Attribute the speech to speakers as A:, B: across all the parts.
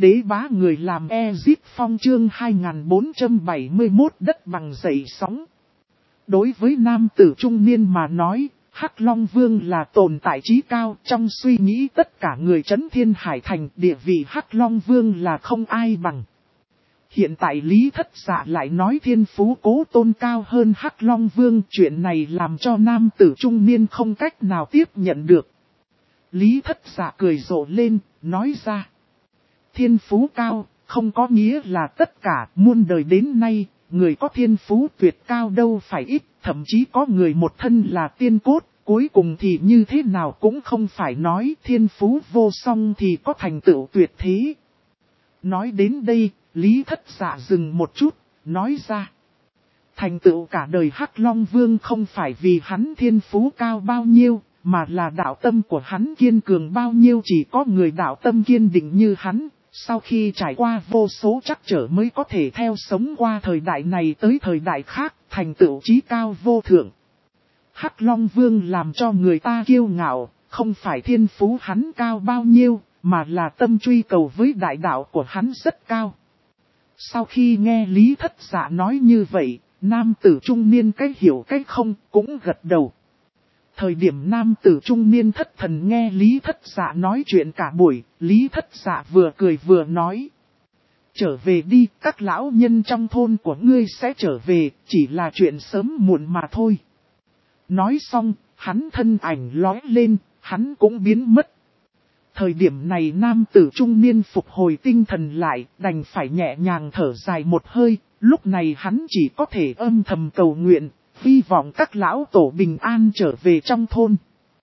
A: đế bá người làm Ezip Phong chương 2471 đất bằng dậy sóng. Đối với nam tử trung niên mà nói, Hắc Long Vương là tồn tại trí cao trong suy nghĩ tất cả người Trấn Thiên Hải Thành, địa vị Hắc Long Vương là không ai bằng. Hiện tại Lý Thất Dạ lại nói thiên phú Cố Tôn cao hơn Hắc Long Vương, chuyện này làm cho nam tử trung niên không cách nào tiếp nhận được. Lý Thất Dạ cười rộ lên, nói ra. Thiên phú cao, không có nghĩa là tất cả, muôn đời đến nay, người có thiên phú tuyệt cao đâu phải ít, thậm chí có người một thân là tiên cốt, cuối cùng thì như thế nào cũng không phải nói thiên phú vô song thì có thành tựu tuyệt thế. Nói đến đây, Lý Thất Dạ dừng một chút, nói ra. Thành tựu cả đời Hắc Long Vương không phải vì hắn thiên phú cao bao nhiêu, mà là đạo tâm của hắn kiên cường bao nhiêu, chỉ có người đạo tâm kiên định như hắn. Sau khi trải qua vô số trắc trở mới có thể theo sống qua thời đại này tới thời đại khác, thành tựu chí cao vô thượng. Hắc Long Vương làm cho người ta kiêu ngạo, không phải thiên phú hắn cao bao nhiêu, mà là tâm truy cầu với đại đạo của hắn rất cao. Sau khi nghe Lý Thất Dạ nói như vậy, nam tử trung niên cách hiểu cách không cũng gật đầu. Thời điểm nam tử trung niên thất thần nghe Lý Thất Dạ nói chuyện cả buổi, Lý Thất Dạ vừa cười vừa nói. Trở về đi, các lão nhân trong thôn của ngươi sẽ trở về, chỉ là chuyện sớm muộn mà thôi. Nói xong, hắn thân ảnh lóe lên, hắn cũng biến mất. Thời điểm này nam tử trung niên phục hồi tinh thần lại, đành phải nhẹ nhàng thở dài một hơi, lúc này hắn chỉ có thể âm thầm cầu nguyện. Hy vọng các lão tổ bình an trở về trong thôn.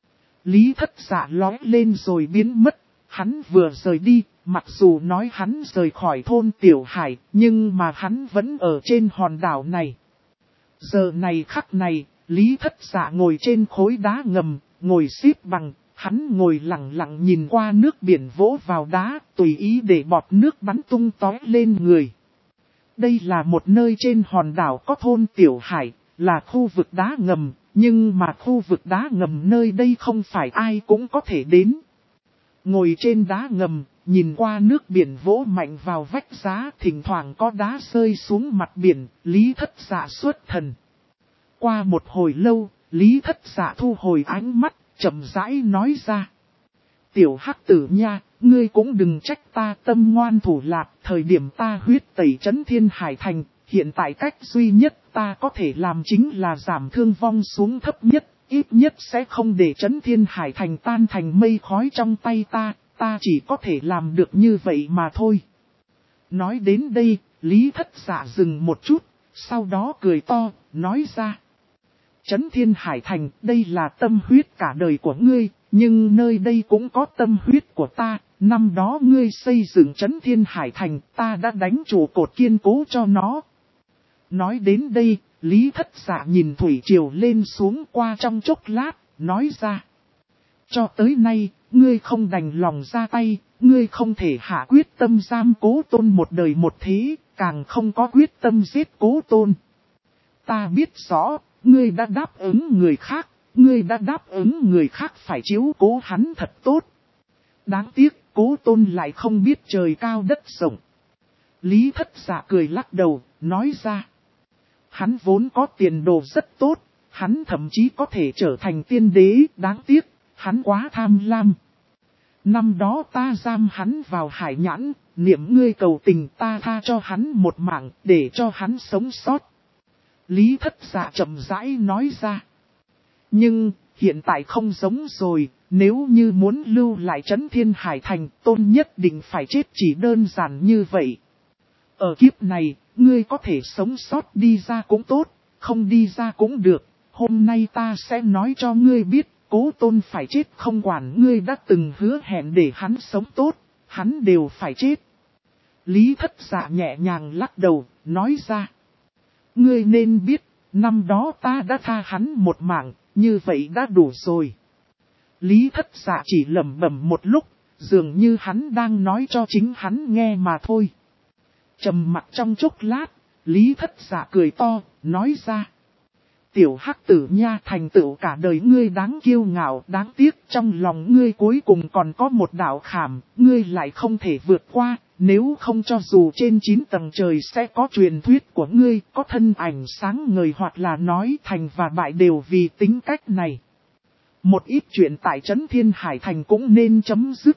A: Lý Thất Dạ lóe lên rồi biến mất. Hắn vừa rời đi, mặc dù nói hắn rời khỏi thôn Tiểu Hải, nhưng mà hắn vẫn ở trên hòn đảo này. Giờ này khắc này, Lý Thất Dạ ngồi trên khối đá ngầm, ngồi xếp bằng, hắn ngồi lặng lặng nhìn qua nước biển vỗ vào đá, tùy ý để bọt nước bắn tung tóe lên người. Đây là một nơi trên hòn đảo có thôn Tiểu Hải. Là khu vực đá ngầm, nhưng mà khu vực đá ngầm nơi đây không phải ai cũng có thể đến. Ngồi trên đá ngầm, nhìn qua nước biển vỗ mạnh vào vách đá, thỉnh thoảng có đá rơi xuống mặt biển, Lý Thất Dạ xuất thần. Qua một hồi lâu, Lý Thất Dạ thu hồi ánh mắt, chậm rãi nói ra. Tiểu Hắc tử nha, ngươi cũng đừng trách ta tâm ngoan thủ lạc, thời điểm ta huyết tẩy Trấn Thiên Hải Thành. Hiện tại cách duy nhất ta có thể làm chính là giảm thương vong xuống thấp nhất, ít nhất sẽ không để Trấn Thiên Hải Thành tan thành mây khói trong tay ta chỉ có thể làm được như vậy mà thôi. Nói đến đây, Lý Thất Dạ dừng một chút, sau đó cười to, nói ra. Trấn Thiên Hải Thành, đây là tâm huyết cả đời của ngươi, nhưng nơi đây cũng có tâm huyết của ta. Năm đó ngươi xây dựng Trấn Thiên Hải Thành, ta đã đánh trụ cột kiên cố cho nó. Nói đến đây, Lý Thất Dạ nhìn thủy triều lên xuống qua trong chốc lát, nói ra. Cho tới nay, ngươi không đành lòng ra tay, ngươi không thể hạ quyết tâm giam Cố Tôn một đời một thế, càng không có quyết tâm giết Cố Tôn. Ta biết rõ, ngươi đã đáp ứng người khác phải chiếu cố hắn thật tốt. Đáng tiếc, Cố Tôn lại không biết trời cao đất rộng. Lý Thất Dạ cười lắc đầu, nói ra. Hắn vốn có tiền đồ rất tốt, hắn thậm chí có thể trở thành tiên đế, đáng tiếc, hắn quá tham lam. Năm đó ta giam hắn vào hải nhãn, niệm ngươi cầu tình ta tha cho hắn một mạng, để cho hắn sống sót. Lý Thất Dạ chậm rãi nói ra. Nhưng, hiện tại không giống rồi, nếu như muốn lưu lại Trấn Thiên Hải Thành, Tôn nhất định phải chết, chỉ đơn giản như vậy. Ở kiếp này, ngươi có thể sống sót đi ra cũng tốt, không đi ra cũng được. Hôm nay ta sẽ nói cho ngươi biết, Cố Tôn phải chết, không quản ngươi đã từng hứa hẹn để hắn sống tốt, hắn đều phải chết. Lý Thất Dạ nhẹ nhàng lắc đầu, nói ra. Ngươi nên biết, năm đó ta đã tha hắn một mạng, như vậy đã đủ rồi. Lý Thất Dạ chỉ lẩm bẩm một lúc, dường như hắn đang nói cho chính hắn nghe mà thôi. Trầm mặc trong chốc lát, Lý Thất Dạ cười to, nói ra. Tiểu Hắc tử nha, thành tựu cả đời ngươi đáng kiêu ngạo, đáng tiếc trong lòng ngươi cuối cùng còn có một đạo khảm, ngươi lại không thể vượt qua, nếu không cho dù trên 9 tầng trời sẽ có truyền thuyết của ngươi, có thân ảnh sáng ngời hoặc là nói thành và bại đều vì tính cách này. Một ít chuyện tại Trấn Thiên Hải Thành cũng nên chấm dứt.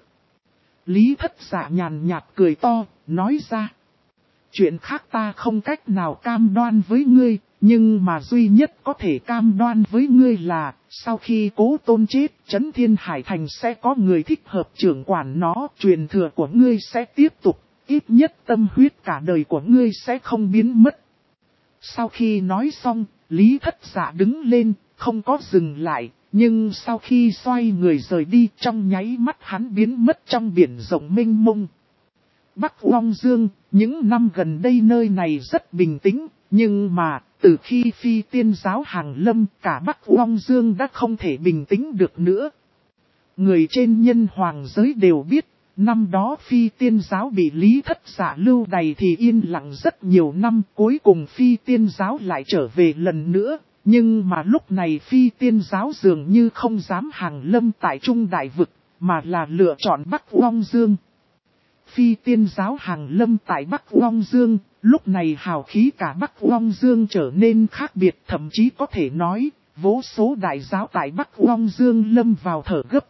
A: Lý Thất Dạ nhàn nhạt cười to, nói ra. Chuyện khác ta không cách nào cam đoan với ngươi, nhưng mà duy nhất có thể cam đoan với ngươi là, sau khi Cố Tôn chết, Trấn Thiên Hải Thành sẽ có người thích hợp trưởng quản nó, truyền thừa của ngươi sẽ tiếp tục, ít nhất tâm huyết cả đời của ngươi sẽ không biến mất. Sau khi nói xong, Lý Thất Dạ đứng lên, không có dừng lại, nhưng sau khi xoay người rời đi, trong nháy mắt hắn biến mất trong biển rộng mênh mông. Bắc Long Dương, những năm gần đây nơi này rất bình tĩnh, nhưng mà, từ khi Phi Tiên giáo hàng lâm, cả Bắc Long Dương đã không thể bình tĩnh được nữa. Người trên nhân hoàng giới đều biết, năm đó Phi Tiên giáo bị Lý Thất Dạ lưu đày thì yên lặng rất nhiều năm, cuối cùng Phi Tiên giáo lại trở về lần nữa. Nhưng mà lúc này Phi Tiên giáo dường như không dám hàng lâm tại Trung Đại Vực, mà là lựa chọn Bắc Long Dương. Phi Tiên giáo hàng lâm tại Bắc Long Dương, lúc này hào khí cả Bắc Long Dương trở nên khác biệt, thậm chí có thể nói, vô số đại giáo tại Bắc Long Dương lâm vào thở gấp.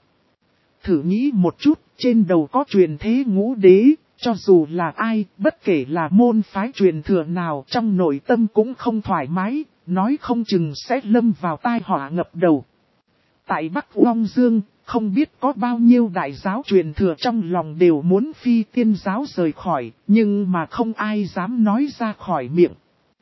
A: Thử nghĩ một chút, trên đầu có truyền thế ngũ đế, cho dù là ai, bất kể là môn phái truyền thừa nào, trong nội tâm cũng không thoải mái, nói không chừng sẽ lâm vào tai họa ngập đầu. Tại Bắc Long Dương, không biết có bao nhiêu đại giáo truyền thừa trong lòng đều muốn Phi Tiên giáo rời khỏi, nhưng mà không ai dám nói ra khỏi miệng.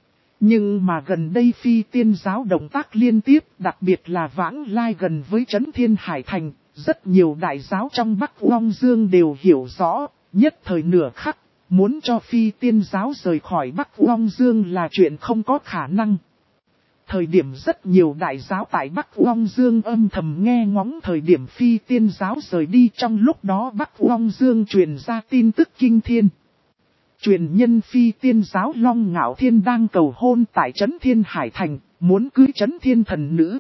A: Nhưng mà gần đây Phi Tiên giáo động tác liên tiếp, đặc biệt là vãng lai gần với Trấn Thiên Hải Thành, rất nhiều đại giáo trong Bắc Long Dương đều hiểu rõ, nhất thời nửa khắc, muốn cho Phi Tiên giáo rời khỏi Bắc Long Dương là chuyện không có khả năng. Thời điểm rất nhiều đại giáo tại Bắc Long Dương âm thầm nghe ngóng thời điểm Phi Tiên giáo rời đi, trong lúc đó Bắc Long Dương truyền ra tin tức kinh thiên. Truyền nhân Phi Tiên giáo Long Ngạo Thiên đang cầu hôn tại Trấn Thiên Hải Thành, muốn cưới Trấn Thiên thần nữ.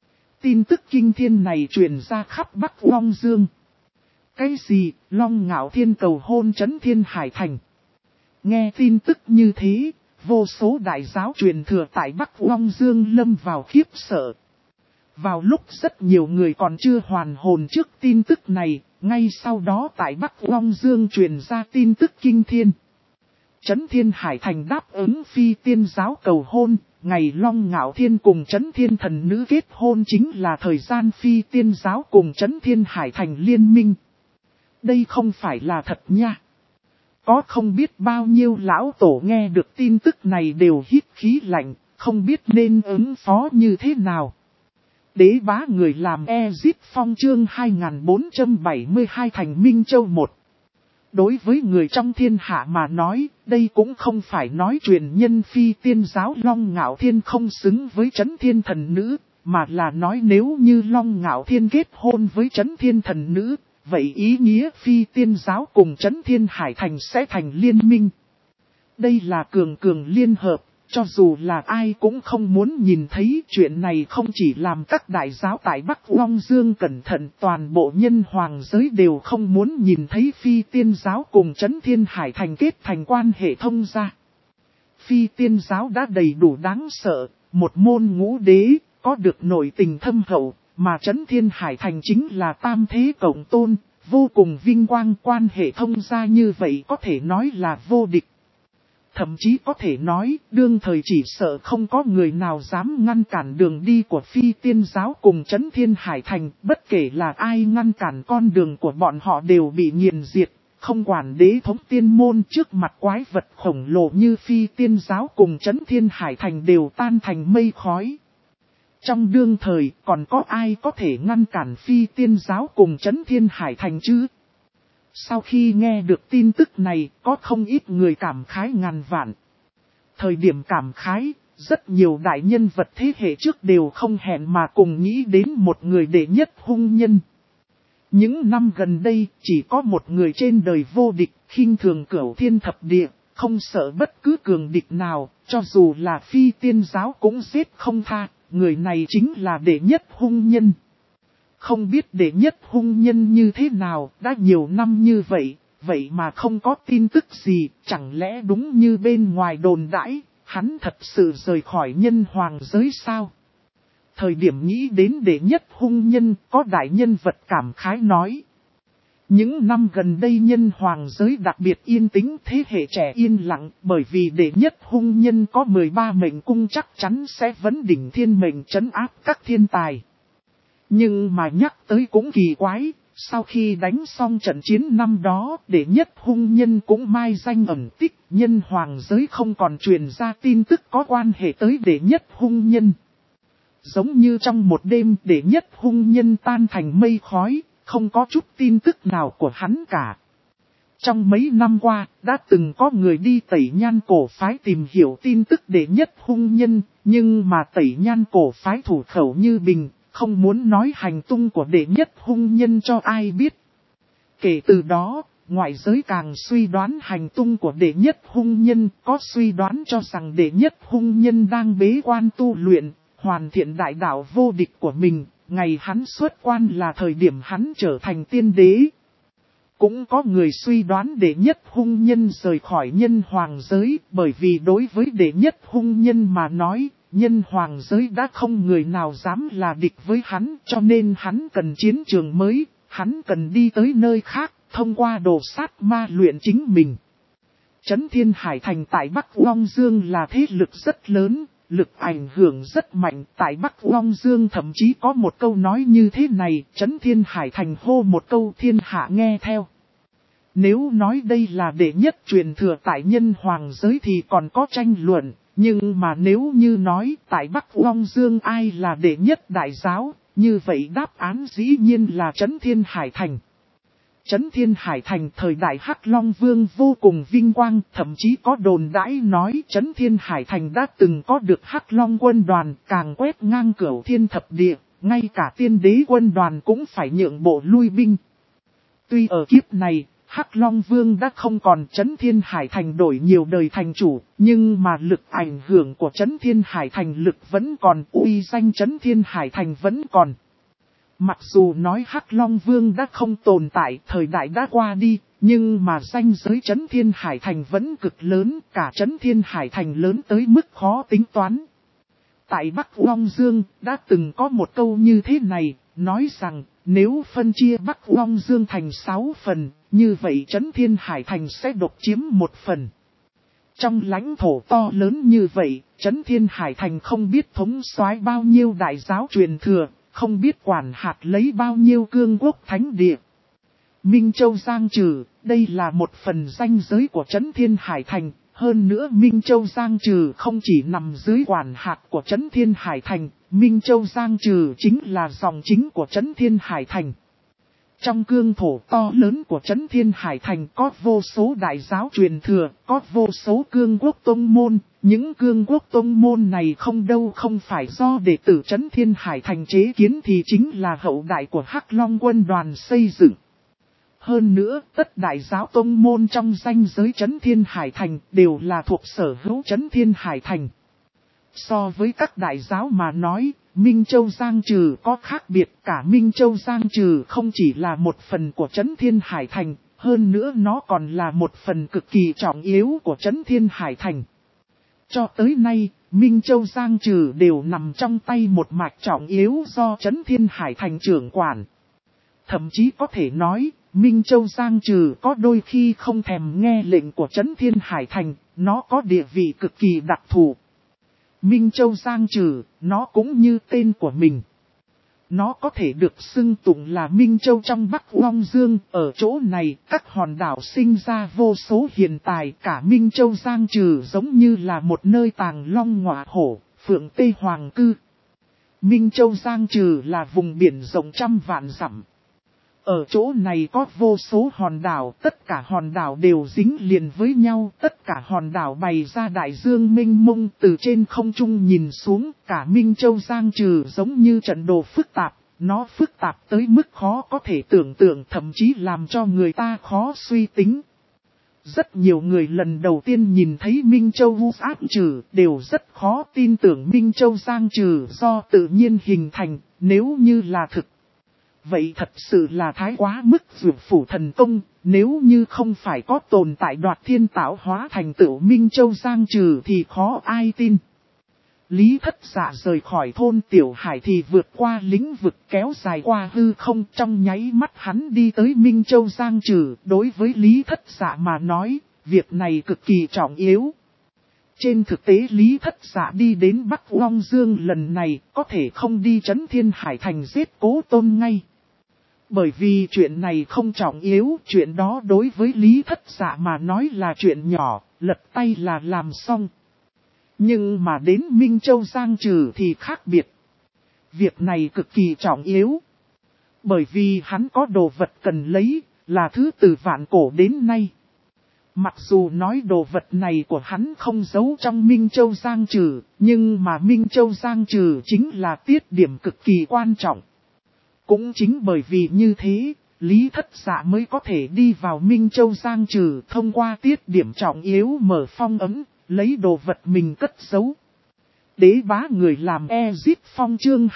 A: Tin tức kinh thiên này truyền ra khắp Bắc Long Dương. Cái gì, Long Ngạo Thiên cầu hôn Trấn Thiên Hải Thành? Nghe tin tức như thế, vô số đại giáo truyền thừa tại Bắc Long Dương lâm vào khiếp sợ. Vào lúc rất nhiều người còn chưa hoàn hồn trước tin tức này, ngay sau đó tại Bắc Long Dương truyền ra tin tức kinh thiên. Trấn Thiên Hải Thành đáp ứng Phi Tiên giáo cầu hôn, ngày Long Ngạo Thiên cùng Trấn Thiên thần nữ kết hôn chính là thời gian Phi Tiên giáo cùng Trấn Thiên Hải Thành liên minh. Đây không phải là thật nha. Có không biết bao nhiêu lão tổ nghe được tin tức này đều hít khí lạnh, không biết nên ứng phó như thế nào. Đế bá người làm Ezip Phong chương 2472 thành Minh Châu 1. Đối với người trong thiên hạ mà nói, đây cũng không phải nói truyền nhân Phi Tiên giáo Long Ngạo Thiên không xứng với Trấn Thiên thần nữ, mà là nói nếu như Long Ngạo Thiên kết hôn với Trấn Thiên thần nữ, vậy ý nghĩa Phi Tiên giáo cùng Trấn Thiên Hải Thành sẽ thành liên minh. Đây là cường liên hợp, cho dù là ai cũng không muốn nhìn thấy chuyện này. Không chỉ làm các đại giáo tại Bắc Long Dương cẩn thận, toàn bộ nhân hoàng giới đều không muốn nhìn thấy Phi Tiên giáo cùng Trấn Thiên Hải Thành kết thành quan hệ thông gia. Phi Tiên giáo đã đầy đủ đáng sợ, một môn ngũ đế, có được nội tình thâm hậu, mà Trấn Thiên Hải Thành chính là tam thế cộng tôn, vô cùng vinh quang, quan hệ thông gia như vậy có thể nói là vô địch. Thậm chí có thể nói, đương thời chỉ sợ không có người nào dám ngăn cản đường đi của Phi Tiên giáo cùng Trấn Thiên Hải Thành, bất kể là ai ngăn cản con đường của bọn họ đều bị nghiền diệt, không quản đế thống tiên môn trước mặt quái vật khổng lồ như Phi Tiên giáo cùng Trấn Thiên Hải Thành đều tan thành mây khói. Trong đương thời còn có ai có thể ngăn cản Phi Tiên giáo cùng Trấn Thiên Hải Thành chứ? Sau khi nghe được tin tức này, có không ít người cảm khái ngàn vạn. Thời điểm cảm khái, rất nhiều đại nhân vật thế hệ trước đều không hẹn mà cùng nghĩ đến một người đệ nhất hung nhân. Những năm gần đây, chỉ có một người trên đời vô địch, khinh thường cửu thiên thập địa, không sợ bất cứ cường địch nào, cho dù là Phi Tiên giáo cũng giết không tha, người này chính là đệ nhất hung nhân. Không biết đệ nhất hung nhân như thế nào, đã nhiều năm như vậy, vậy mà không có tin tức gì, chẳng lẽ đúng như bên ngoài đồn đãi, hắn thật sự rời khỏi nhân hoàng giới sao? Thời điểm nghĩ đến đệ nhất hung nhân, có đại nhân vật cảm khái nói. Những năm gần đây nhân hoàng giới đặc biệt yên tĩnh, thế hệ trẻ yên lặng, bởi vì đệ nhất hung nhân có 13 mệnh cung chắc chắn sẽ vấn đỉnh thiên mệnh trấn áp các thiên tài. Nhưng mà nhắc tới cũng kỳ quái, sau khi đánh xong trận chiến năm đó, đệ nhất hung nhân cũng mai danh ẩn tích, nhân hoàng giới không còn truyền ra tin tức có quan hệ tới đệ nhất hung nhân. Giống như trong một đêm đệ nhất hung nhân tan thành mây khói, không có chút tin tức nào của hắn cả. Trong mấy năm qua, đã từng có người đi Tẩy Nhan cổ phái tìm hiểu tin tức đệ nhất hung nhân, nhưng mà Tẩy Nhan cổ phái thủ khẩu như bình, không muốn nói hành tung của đệ nhất hung nhân cho ai biết. Kể từ đó, ngoại giới càng suy đoán hành tung của đệ nhất hung nhân, có suy đoán cho rằng đệ nhất hung nhân đang bế quan tu luyện, hoàn thiện đại đạo vô địch của mình, ngày hắn xuất quan là thời điểm hắn trở thành tiên đế. Cũng có người suy đoán đệ nhất hung nhân rời khỏi nhân hoàng giới, bởi vì đối với đệ nhất hung nhân mà nói, nhân hoàng giới đã không người nào dám là địch với hắn, cho nên hắn cần chiến trường mới, hắn cần đi tới nơi khác, thông qua đồ sát ma luyện chính mình. Trấn Thiên Hải Thành tại Bắc Long Dương là thế lực rất lớn, lực ảnh hưởng rất mạnh, tại Bắc Long Dương thậm chí có một câu nói như thế này, Trấn Thiên Hải Thành hô một câu thiên hạ nghe theo. Nếu nói đây là đệ nhất truyền thừa tại nhân hoàng giới thì còn có tranh luận, nhưng mà nếu như nói tại Bắc Long Dương ai là đệ nhất đại giáo, như vậy đáp án dĩ nhiên là Trấn Thiên Hải Thành. Trấn Thiên Hải Thành thời đại Hắc Long Vương vô cùng vinh quang, thậm chí có đồn đãi nói Trấn Thiên Hải Thành đã từng có được Hắc Long quân đoàn, càng quét ngang cửu thiên thập địa, ngay cả tiên đế quân đoàn cũng phải nhượng bộ lui binh. Tuy ở kiếp này, Hắc Long Vương đã không còn Trấn Thiên Hải Thành đổi nhiều đời thành chủ, nhưng mà lực ảnh hưởng của Trấn Thiên Hải Thành lực vẫn còn, uy danh Trấn Thiên Hải Thành vẫn còn. Mặc dù nói Hắc Long Vương đã không tồn tại, thời đại đã qua đi, nhưng mà danh giới Trấn Thiên Hải Thành vẫn cực lớn, cả Trấn Thiên Hải Thành lớn tới mức khó tính toán. Tại Bắc Long Dương, đã từng có một câu như thế này, nói rằng, nếu phân chia Bắc Long Dương thành 6 phần, như vậy Trấn Thiên Hải Thành sẽ độc chiếm 1 phần. Trong lãnh thổ to lớn như vậy, Trấn Thiên Hải Thành không biết thống soái bao nhiêu đại giáo truyền thừa, không biết quản hạt lấy bao nhiêu cương quốc thánh địa. Minh Châu Giang Trừ, đây là một phần danh giới của Trấn Thiên Hải Thành. Hơn nữa Minh Châu Giang Trừ không chỉ nằm dưới quản hạt của Trấn Thiên Hải Thành, Minh Châu Giang Trừ chính là dòng chính của Trấn Thiên Hải Thành. Trong cương thổ to lớn của Trấn Thiên Hải Thành có vô số đại giáo truyền thừa, có vô số cương quốc tông môn. Những cương quốc tông môn này không đâu không phải do đệ tử Trấn Thiên Hải Thành chế kiến thì chính là hậu đại của Hắc Long quân đoàn xây dựng. Hơn nữa, tất đại giáo tông môn trong danh giới Trấn Thiên Hải Thành đều là thuộc sở hữu Trấn Thiên Hải Thành. So với các đại giáo mà nói, Minh Châu Giang Trừ có khác biệt, cả Minh Châu Giang Trừ không chỉ là một phần của Trấn Thiên Hải Thành, hơn nữa nó còn là một phần cực kỳ trọng yếu của Trấn Thiên Hải Thành. Cho tới nay, Minh Châu Giang Trừ đều nằm trong tay một mạch trọng yếu do Trấn Thiên Hải Thành trưởng quản. Thậm chí có thể nói, Minh Châu Giang Trừ có đôi khi không thèm nghe lệnh của Trấn Thiên Hải Thành, nó có địa vị cực kỳ đặc thù. Minh Châu Giang Trừ, nó cũng như tên của mình. Nó có thể được xưng tụng là Minh Châu trong Bắc Long Dương, ở chỗ này các hòn đảo sinh ra vô số hiền tài, cả Minh Châu Giang Trừ giống như là một nơi tàng long ngọa hổ, phượng tê hoàng cư. Minh Châu Giang Trừ là vùng biển rộng trăm vạn dặm. Ở chỗ này có vô số hòn đảo, tất cả hòn đảo đều dính liền với nhau, tất cả hòn đảo bày ra đại dương mênh mông từ trên không trung nhìn xuống, cả Minh Châu Giang Trừ giống như trận đồ phức tạp, nó phức tạp tới mức khó có thể tưởng tượng, thậm chí làm cho người ta khó suy tính. Rất nhiều người lần đầu tiên nhìn thấy Minh Châu Vu Át Trừ đều rất khó tin tưởng Minh Châu Giang Trừ do tự nhiên hình thành, nếu như là thực. Vậy thật sự là thái quá mức vượt phủ thần công, Nếu như không phải có tồn tại đoạt thiên tạo hóa thành tựu Minh Châu Giang Trừ thì khó ai tin. Lý Thất Dạ rời khỏi thôn Tiểu Hải thì vượt qua lĩnh vực kéo dài qua hư không, trong nháy mắt hắn đi tới Minh Châu Giang Trừ. Đối với Lý Thất Dạ mà nói, việc này cực kỳ trọng yếu. Trên thực tế Lý Thất Dạ đi đến Bắc Long Dương lần này có thể không đi trấn Thiên Hải Thành giết Cố Tôn ngay. Bởi vì chuyện này không trọng yếu, chuyện đó đối với Lý Thất Dạ mà nói là chuyện nhỏ, lật tay là làm xong. Nhưng mà đến Minh Châu Giang Trừ thì khác biệt. Việc này cực kỳ trọng yếu. Bởi vì hắn có đồ vật cần lấy, là thứ từ vạn cổ đến nay. Mặc dù nói đồ vật này của hắn không giấu trong Minh Châu Giang Trừ, nhưng mà Minh Châu Giang Trừ chính là tiết điểm cực kỳ quan trọng. Cũng chính bởi vì như thế, Lý Thất Dạ mới có thể đi vào Minh Châu Giang Trừ thông qua tiết điểm trọng yếu mở phong ấn, lấy đồ vật mình cất giấu. Đế bá người làm Ezip Phong chương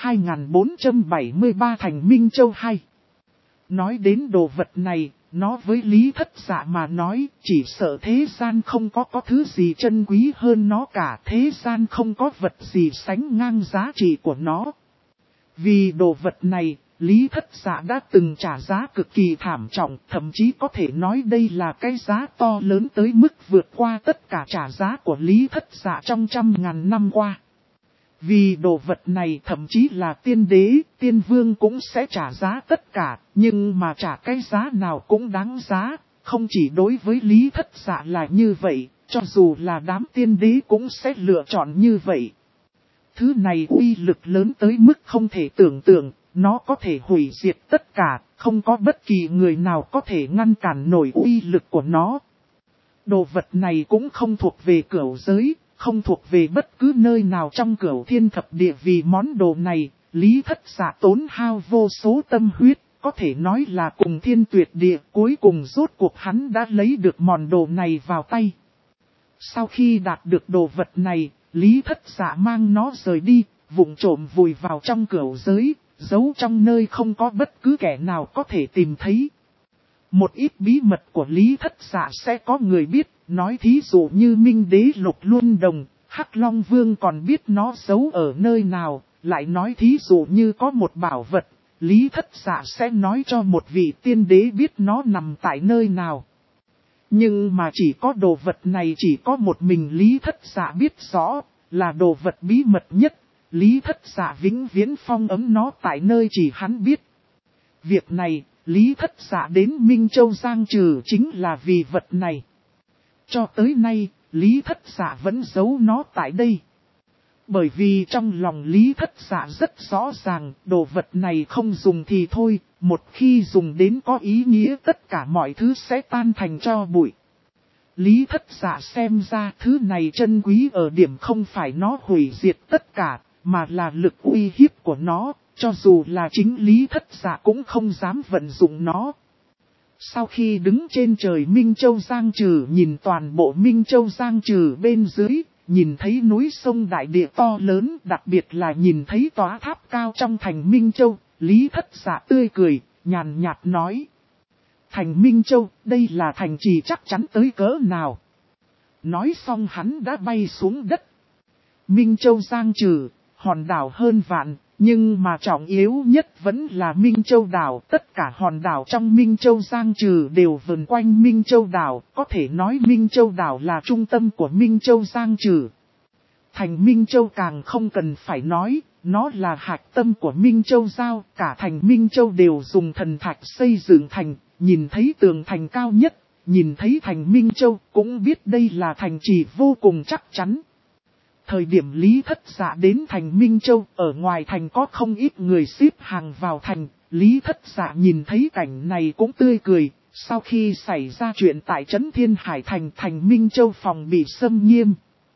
A: 2473 thành Minh Châu 2. Nói đến đồ vật này, nó với Lý Thất Dạ mà nói, chỉ sợ thế gian không có thứ gì chân quý hơn nó cả, thế gian không có vật gì sánh ngang giá trị của nó. Vì đồ vật này, Lý Thất Dạ đã từng trả giá cực kỳ thảm trọng, thậm chí có thể nói đây là cái giá to lớn tới mức vượt qua tất cả trả giá của Lý Thất Dạ trong 100.000 năm qua. Vì đồ vật này thậm chí là tiên đế, tiên vương cũng sẽ trả giá tất cả, nhưng mà trả cái giá nào cũng đáng giá, không chỉ đối với Lý Thất Dạ là như vậy, cho dù là đám tiên đế cũng sẽ lựa chọn như vậy. Thứ này uy lực lớn tới mức không thể tưởng tượng, nó có thể hủy diệt tất cả, không có bất kỳ người nào có thể ngăn cản nổi uy lực của nó. Đồ vật này cũng không thuộc về cửu giới, không thuộc về bất cứ nơi nào trong cửu thiên thập địa, vì món đồ này, Lý Thất Dạ tốn hao vô số tâm huyết, có thể nói là cùng thiên tuyệt địa, cuối cùng rốt cuộc hắn đã lấy được món đồ này vào tay. Sau khi đạt được đồ vật này, Lý Thất Dạ mang nó rời đi, vụng trộm vùi vào trong cửu giới, giấu trong nơi không có bất cứ kẻ nào có thể tìm thấy. Một ít bí mật của Lý Thất Dạ sẽ có người biết, nói thí dụ như Minh Đế Lục Luân Đồng, Hắc Long Vương còn biết nó giấu ở nơi nào, lại nói thí dụ như có một bảo vật, Lý Thất Dạ sẽ nói cho một vị tiên đế biết nó nằm tại nơi nào. Nhưng mà chỉ có đồ vật này chỉ có một mình Lý Thất Dạ biết rõ, là đồ vật bí mật nhất, Lý Thất Dạ vĩnh viễn phong ấn nó tại nơi chỉ hắn biết. Việc này, Lý Thất Dạ đến Minh Châu Giang Trừ chính là vì vật này. Cho tới nay, Lý Thất Dạ vẫn giấu nó tại đây. Bởi vì trong lòng Lý Thất Dạ rất rõ ràng, đồ vật này không dùng thì thôi, một khi dùng đến có ý nghĩa tất cả mọi thứ sẽ tan thành tro bụi. Lý Thất Dạ xem ra thứ này chân quý ở điểm không phải nó hủy diệt tất cả, mà là lực uy hiếp của nó, cho dù là chính Lý Thất Dạ cũng không dám vận dụng nó. Sau khi đứng trên trời Minh Châu Giang Trừ nhìn toàn bộ Minh Châu Giang Trừ bên dưới, nhìn thấy núi sông đại địa to lớn, đặc biệt là nhìn thấy tòa tháp cao trong thành Minh Châu, Lý Thất Dạ tươi cười, nhàn nhạt nói. Thành Minh Châu, đây là thành trì chắc chắn tới cỡ nào. Nói xong hắn đã bay xuống đất. Minh Châu Giang Trừ, hòn đảo hơn vạn, nhưng mà trọng yếu nhất vẫn là Minh Châu đảo. Tất cả hòn đảo trong Minh Châu Giang Trừ đều vần quanh Minh Châu đảo, có thể nói Minh Châu đảo là trung tâm của Minh Châu Giang Trừ. Thành Minh Châu càng không cần phải nói, nó là hạch tâm của Minh Châu Giao, cả thành Minh Châu đều dùng thần thạch xây dựng thành, nhìn thấy tường thành cao nhất, nhìn thấy thành Minh Châu cũng biết đây là thành trì vô cùng chắc chắn. Thời điểm Lý Thất Dạ đến thành Minh Châu, ở ngoài thành có không ít người xếp hàng vào thành, Lý Thất Dạ nhìn thấy cảnh này cũng tươi cười, sau khi xảy ra chuyện tại trấn Thiên Hải thành, thành Minh Châu phòng bị xâm nghiêm.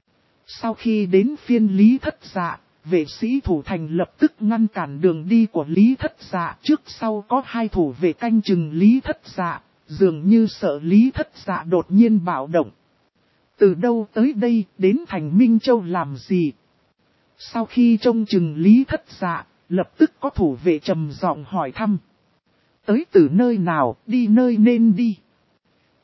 A: Sau khi đến phiên Lý Thất Dạ, vệ sĩ thủ thành lập tức ngăn cản đường đi của Lý Thất Dạ, trước sau có hai thủ vệ canh chừng Lý Thất Dạ, dường như sợ Lý Thất Dạ đột nhiên bạo động. Từ đâu tới đây, đến thành Minh Châu làm gì? Sau khi trông chừng Lý Thất Dạ, lập tức có thủ vệ trầm giọng hỏi thăm. Tới từ nơi nào, đi nơi nên đi.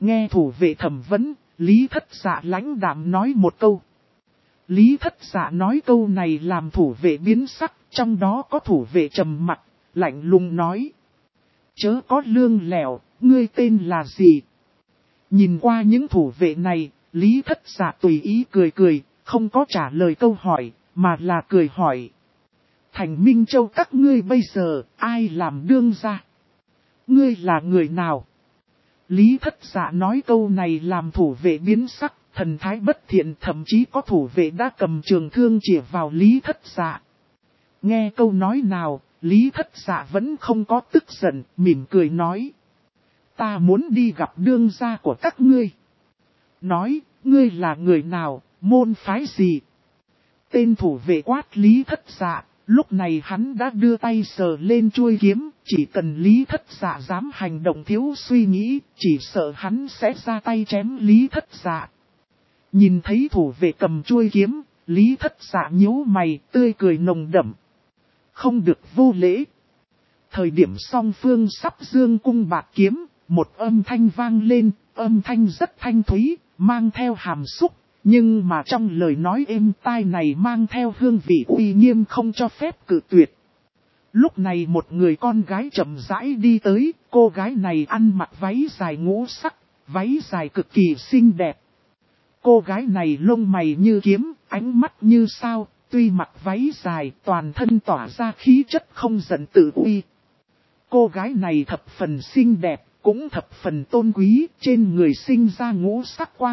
A: Nghe thủ vệ thẩm vấn, Lý Thất Dạ lãnh đạm nói một câu. Lý Thất Dạ nói câu này làm thủ vệ biến sắc, trong đó có thủ vệ trầm mặc, lạnh lùng nói. Chớ có lương lẹo, ngươi tên là gì? Nhìn qua những thủ vệ này, Lý Thất Dạ tùy ý cười cười, không có trả lời câu hỏi, mà là cười hỏi. Thành Minh Châu các ngươi bây giờ, ai làm đương gia? Ngươi là người nào? Lý Thất Dạ nói câu này làm thủ vệ biến sắc, thần thái bất thiện, thậm chí có thủ vệ đã cầm trường thương chĩa vào Lý Thất Dạ. Nghe câu nói nào, Lý Thất Dạ vẫn không có tức giận, mỉm cười nói. Ta muốn đi gặp đương gia của các ngươi. Nói, ngươi là người nào, môn phái gì? Tên thủ vệ quát Lý Thất Dạ, lúc này hắn đã đưa tay sờ lên chuôi kiếm, chỉ cần Lý Thất Dạ dám hành động thiếu suy nghĩ, chỉ sợ hắn sẽ ra tay chém Lý Thất Dạ. Nhìn thấy thủ vệ cầm chuôi kiếm, Lý Thất Dạ nhíu mày, tươi cười nồng đậm. Không được vô lễ. Thời điểm song phương sắp dương cung bạt kiếm, một âm thanh vang lên, âm thanh rất thanh thúy, mang theo hàm xúc, nhưng mà trong lời nói êm tai này mang theo hương vị uy nghiêm không cho phép cự tuyệt. Lúc này một người con gái chậm rãi đi tới, cô gái này ăn mặc váy dài ngũ sắc, váy dài cực kỳ xinh đẹp. Cô gái này lông mày như kiếm, ánh mắt như sao, tuy mặc váy dài toàn thân tỏa ra khí chất không giận tự uy. Cô gái này thập phần xinh đẹp, cũng thập phần tôn quý, trên người sinh ra ngũ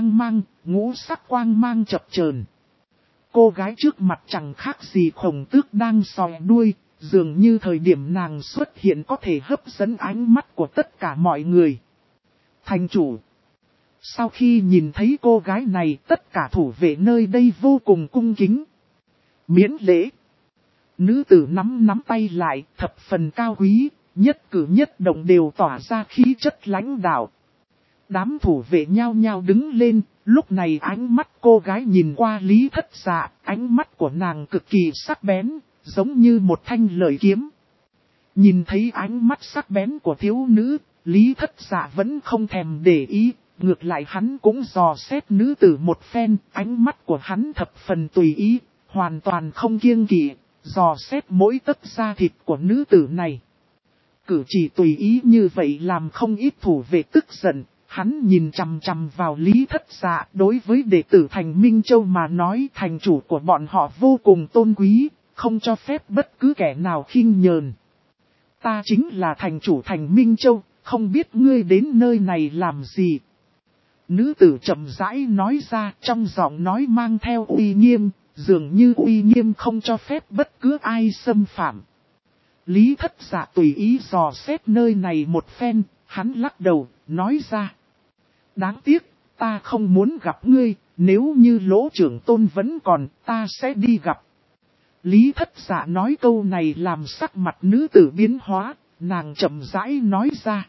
A: sắc quang mang chập chờn. Cô gái trước mặt chẳng khác gì khổng tước đang soi đuôi, dường như thời điểm nàng xuất hiện có thể hấp dẫn ánh mắt của tất cả mọi người. Thành chủ. Sau khi nhìn thấy cô gái này, tất cả thủ vệ nơi đây vô cùng cung kính. Miễn lễ. Nữ tử nắm tay lại, thập phần cao quý, nhất cử nhất động đều tỏa ra khí chất lãnh đạo. Đám thủ vệ nhao nhao đứng lên, lúc này ánh mắt cô gái nhìn qua Lý Thất Dạ, ánh mắt của nàng cực kỳ sắc bén, giống như một thanh lợi kiếm. Nhìn thấy ánh mắt sắc bén của thiếu nữ, Lý Thất Dạ vẫn không thèm để ý, ngược lại hắn cũng dò xét nữ tử một phen, ánh mắt của hắn thập phần tùy ý, hoàn toàn không kiêng kỵ, dò xét mỗi tấc da thịt của nữ tử này. Cử chỉ tùy ý như vậy làm không ít thủ vệ tức giận, hắn nhìn chằm chằm vào Lý Thất Dạ. Đối với đệ tử Thành Minh Châu mà nói, thành chủ của bọn họ vô cùng tôn quý, không cho phép bất cứ kẻ nào khinh nhờn. Ta chính là thành chủ Thành Minh Châu, không biết ngươi đến nơi này làm gì. Nữ tử chậm rãi nói ra, trong giọng nói mang theo uy nghiêm, dường như uy nghiêm không cho phép bất cứ ai xâm phạm. Lý Thất Dạ tùy ý dò xét nơi này một phen, hắn lắc đầu, nói ra. Đáng tiếc, ta không muốn gặp ngươi, nếu như Lỗ trưởng tôn vẫn còn, ta sẽ đi gặp. Lý Thất Dạ nói câu này làm sắc mặt nữ tử biến hóa, nàng chậm rãi nói ra.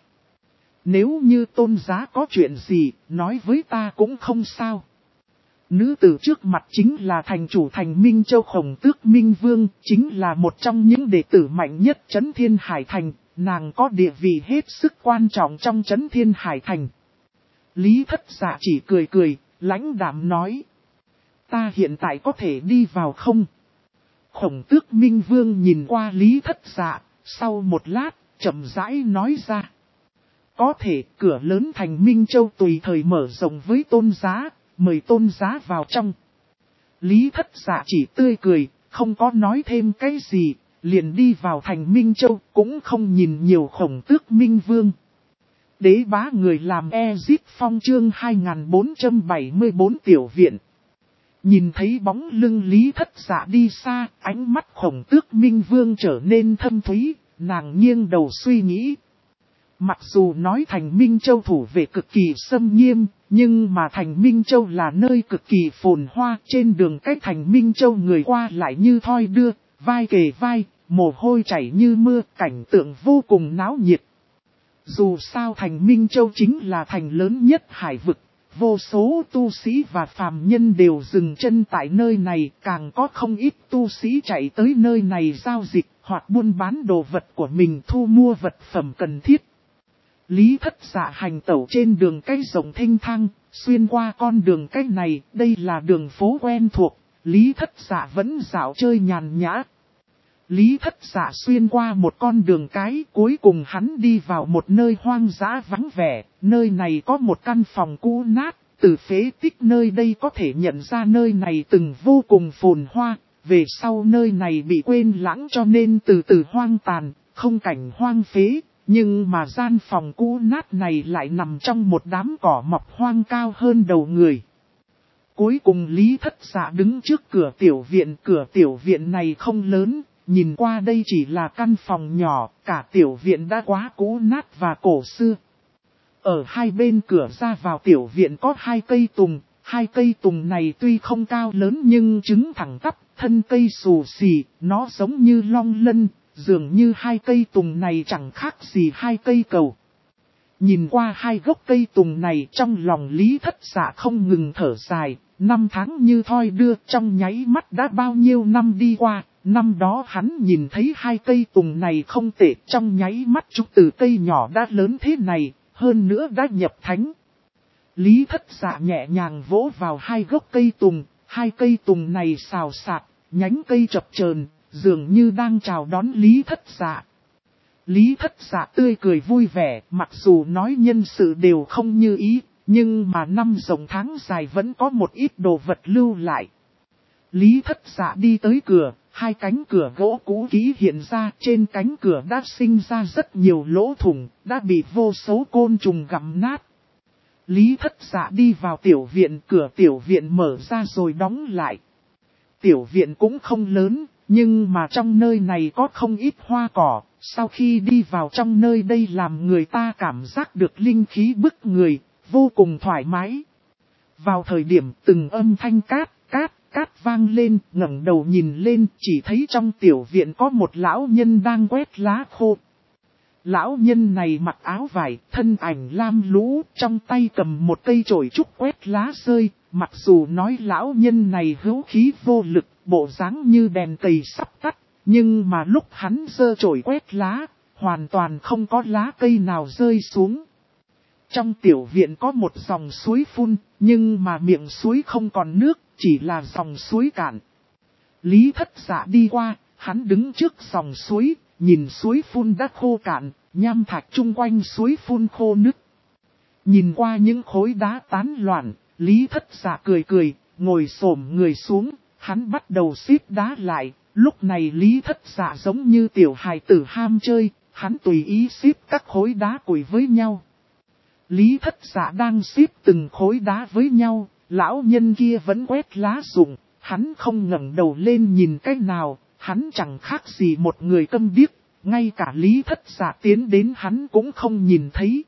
A: Nếu như tôn giá có chuyện gì, nói với ta cũng không sao. Nữ tử trước mặt chính là thành chủ Thành Minh Châu Khổng Tước Minh Vương, chính là một trong những đệ tử mạnh nhất Trấn Thiên Hải Thành, nàng có địa vị hết sức quan trọng trong Trấn Thiên Hải Thành. Lý Thất Dạ chỉ cười cười, lãnh đạm nói. Ta hiện tại có thể đi vào không? Khổng Tước Minh Vương nhìn qua Lý Thất Dạ, sau một lát, chậm rãi nói ra. Có thể cửa lớn Thành Minh Châu tùy thời mở rộng với tôn giá, mời tôn giá vào trong. Lý Thất Dạ chỉ tươi cười, không có nói thêm cái gì, liền đi vào Thành Minh Châu, cũng không nhìn nhiều Khổng Tước Minh Vương. Đế bá người làm Ezip Phong chương 2474 tiểu viện. Nhìn thấy bóng lưng Lý Thất Dạ đi xa, ánh mắt Khổng Tước Minh Vương trở nên thâm thúy, nàng nghiêng đầu suy nghĩ. Mặc dù nói Thành Minh Châu thủ vệ cực kỳ xâm nghiêm, nhưng mà Thành Minh Châu là nơi cực kỳ phồn hoa, trên đường cách Thành Minh Châu người qua lại như thoi đưa, vai kề vai, mồ hôi chảy như mưa, cảnh tượng vô cùng náo nhiệt. Dù sao Thành Minh Châu chính là thành lớn nhất hải vực, vô số tu sĩ và phàm nhân đều dừng chân tại nơi này, càng có không ít tu sĩ chạy tới nơi này giao dịch hoặc buôn bán đồ vật của mình thu mua vật phẩm cần thiết. Lý Thất Dạ hành tẩu trên đường cái rộng thênh thang, xuyên qua con đường cái này, đây là đường phố quen thuộc, Lý Thất Dạ vẫn dạo chơi nhàn nhã. Lý Thất Dạ xuyên qua một con đường cái, cuối cùng hắn đi vào một nơi hoang dã vắng vẻ, nơi này có một căn phòng cũ nát, từ phế tích nơi đây có thể nhận ra nơi này từng vô cùng phồn hoa, về sau nơi này bị quên lãng cho nên từ từ hoang tàn, không cảnh hoang phế, nhưng mà gian phòng cũ nát này lại nằm trong một đám cỏ mọc hoang cao hơn đầu người. Cuối cùng Lý Thất Dạ đứng trước cửa tiểu viện này không lớn. Nhìn qua đây chỉ là căn phòng nhỏ, cả tiểu viện đã quá cũ nát và cổ xưa. Ở hai bên cửa ra vào tiểu viện có hai cây tùng này tuy không cao lớn nhưng trứng thẳng tắp, thân cây xù xì, nó giống như long lân, dường như hai cây tùng này chẳng khác gì hai cây cầu. Nhìn qua hai gốc cây tùng này trong lòng Lý Thất Dạ không ngừng thở dài, năm tháng như thoi đưa trong nháy mắt đã bao nhiêu năm đi qua. Năm đó hắn nhìn thấy hai cây tùng này không tệ, trong nháy mắt chúng từ cây nhỏ đã lớn thế này, hơn nữa đã nhập thánh. Lý Thất Dạ nhẹ nhàng vỗ vào hai gốc hai cây tùng này xào xạc, nhánh cây chập chờn, dường như đang chào đón Lý Thất Dạ. Lý Thất Dạ tươi cười vui vẻ, mặc dù nói nhân sự đều không như ý, nhưng mà năm rộng tháng dài vẫn có một ít đồ vật lưu lại. Lý Thất Dạ đi tới cửa. Hai cánh cửa gỗ cũ kỹ hiện ra, trên cánh cửa đã sinh ra rất nhiều lỗ thủng, đã bị vô số côn trùng gặm nát. Lý Thất Dạ đi vào tiểu viện, cửa tiểu viện mở ra rồi đóng lại. Tiểu viện cũng không lớn, nhưng mà trong nơi này có không ít hoa cỏ, sau khi đi vào trong nơi đây làm người ta cảm giác được linh khí bức người, vô cùng thoải mái. Vào thời điểm từng âm thanh cát vang lên, ngẩng đầu nhìn lên, chỉ thấy trong tiểu viện có một lão nhân đang quét lá khô. Lão nhân này mặc áo vải, thân ảnh lam lũ, trong tay cầm một cây chổi trúc quét lá rơi, mặc dù nói lão nhân này hữu khí vô lực, bộ dáng như đèn cầy sắp tắt, nhưng mà lúc hắn giơ chổi quét lá, hoàn toàn không có lá cây nào rơi xuống. Trong tiểu viện có một dòng suối phun, nhưng mà miệng suối không còn nước, chỉ là dòng suối cạn. Lý Thất Dạ đi qua, hắn đứng trước dòng suối, nhìn suối phun đã khô cạn, nham thạch chung quanh suối phun khô nứt. Nhìn qua những khối đá tán loạn, Lý Thất Dạ cười, ngồi xổm người xuống, hắn bắt đầu xếp đá lại. Lúc này Lý Thất Dạ giống như tiểu hài tử ham chơi, hắn tùy ý xếp các khối đá củi với nhau. Lý Thất Dạ đang xếp từng khối đá với nhau, lão nhân kia vẫn quét lá rụng, hắn không ngẩng đầu lên nhìn cái nào, hắn chẳng khác gì một người câm điếc, ngay cả Lý Thất Dạ tiến đến hắn cũng không nhìn thấy.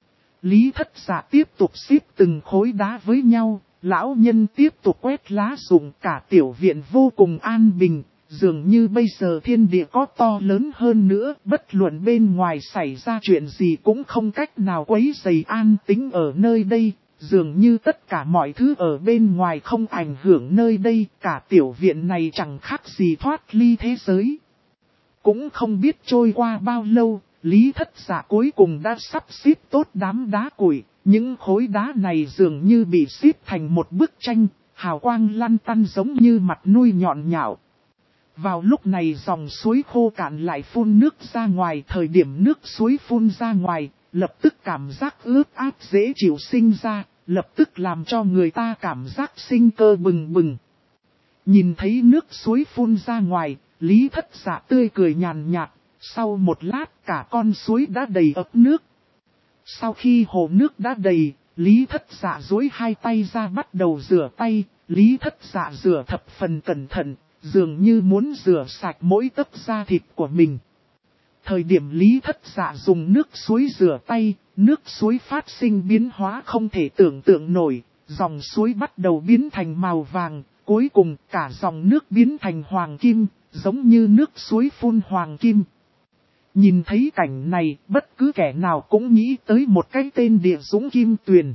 A: Lý Thất Dạ tiếp tục xếp từng khối đá với nhau, lão nhân tiếp tục quét lá rụng, cả tiểu viện vô cùng an bình. Dường như bây giờ thiên địa có to lớn hơn nữa, bất luận bên ngoài xảy ra chuyện gì cũng không cách nào quấy rầy an tĩnh ở nơi đây, dường như tất cả mọi thứ ở bên ngoài không ảnh hưởng nơi đây, cả tiểu viện này chẳng khác gì thoát ly thế giới. Cũng không biết trôi qua bao lâu, Lý Thất Dạ cuối cùng đã sắp xếp tốt đám đá củi, những khối đá này dường như bị xếp thành một bức tranh, hào quang lăn tăn giống như mặt nuôi nhọn nhạo. Vào lúc này dòng suối khô cạn lại phun nước ra ngoài, thời điểm nước suối phun ra ngoài, lập tức cảm giác ướt át dễ chịu sinh ra, lập tức làm cho người ta cảm giác sinh cơ bừng bừng. Nhìn thấy nước suối phun ra ngoài, Lý Thất Dạ tươi cười nhàn nhạt, sau một lát cả con suối đã đầy ấp nước. Sau khi hồ nước đã đầy, Lý Thất Dạ duỗi hai tay ra bắt đầu rửa tay, Lý Thất Dạ rửa thập phần cẩn thận. Dường như muốn rửa sạch mỗi tấc da thịt của mình. Thời điểm Lý Thất Dạ dùng nước suối rửa tay, nước suối phát sinh biến hóa không thể tưởng tượng nổi, dòng suối bắt đầu biến thành màu vàng, cuối cùng cả dòng nước biến thành hoàng kim, giống như nước suối phun hoàng kim. Nhìn thấy cảnh này, bất cứ kẻ nào cũng nghĩ tới một cái tên Địa Dũng Kim Tuyền.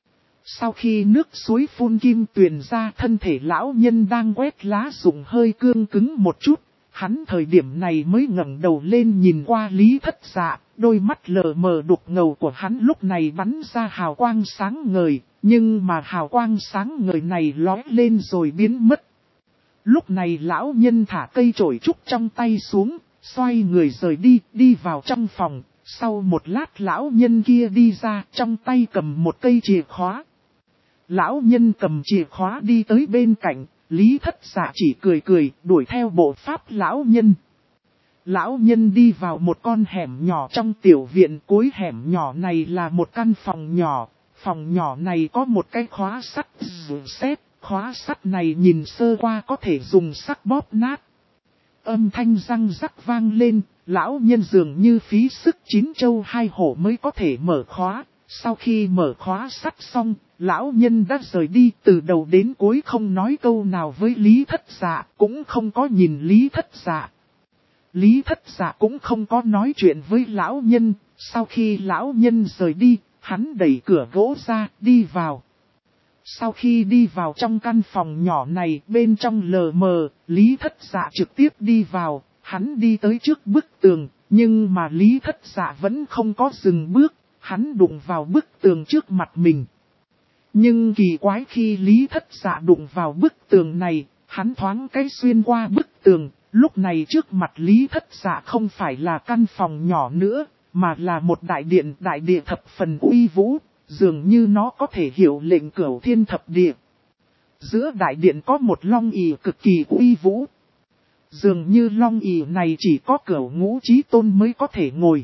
A: Sau khi nước suối phun kim tuyền ra, thân thể lão nhân đang quét lá rụng hơi cương cứng một chút, hắn thời điểm này mới ngẩng đầu lên nhìn qua Lý Thất Dạ, đôi mắt lờ mờ đục ngầu của hắn lúc này bắn ra hào quang sáng ngời, nhưng mà hào quang sáng ngời này lóe lên rồi biến mất. Lúc này lão nhân thả cây chổi trúc trong tay xuống, xoay người rời đi, đi vào trong phòng. Sau một lát lão nhân kia đi ra, trong tay cầm một cây chìa khóa. Lão nhân cầm chìa khóa đi tới bên cạnh, Lý Thất Dạ chỉ cười cười, đuổi theo bộ pháp lão nhân. Lão nhân đi vào một con hẻm nhỏ trong tiểu viện, cuối hẻm nhỏ này là một căn phòng nhỏ. Phòng nhỏ này có một cái khóa sắt sét, khóa sắt này nhìn sơ qua có thể dùng sắc bóp nát. Âm thanh răng rắc vang lên, lão nhân dường như phí sức 9 châu 2 hổ mới có thể mở khóa. Sau khi mở khóa sắt xong, lão nhân đã rời đi, từ đầu đến cuối không nói câu nào với Lý Thất Dạ, cũng không có nhìn Lý Thất Dạ. Lý Thất Dạ cũng không có nói chuyện với lão nhân, sau khi lão nhân rời đi, hắn đẩy cửa gỗ ra, đi vào. Sau khi đi vào trong căn phòng nhỏ này, bên trong lờ mờ, Lý Thất Dạ trực tiếp đi vào, hắn đi tới trước bức tường, nhưng mà Lý Thất Dạ vẫn không có dừng bước, hắn đụng vào bức tường trước mặt mình. Nhưng kỳ quái khi Lý Thất Dạ đụng vào bức tường này, hắn thoáng cái xuyên qua bức tường, lúc này trước mặt Lý Thất Dạ không phải là căn phòng nhỏ nữa, mà là một đại địa thập phần uy vũ. Dường như nó có thể hiểu lệnh cửu thiên thập địa. Giữa đại điện có một long ỷ cực kỳ uy vũ. Dường như long ỷ này chỉ có cửu ngũ chí tôn mới có thể ngồi.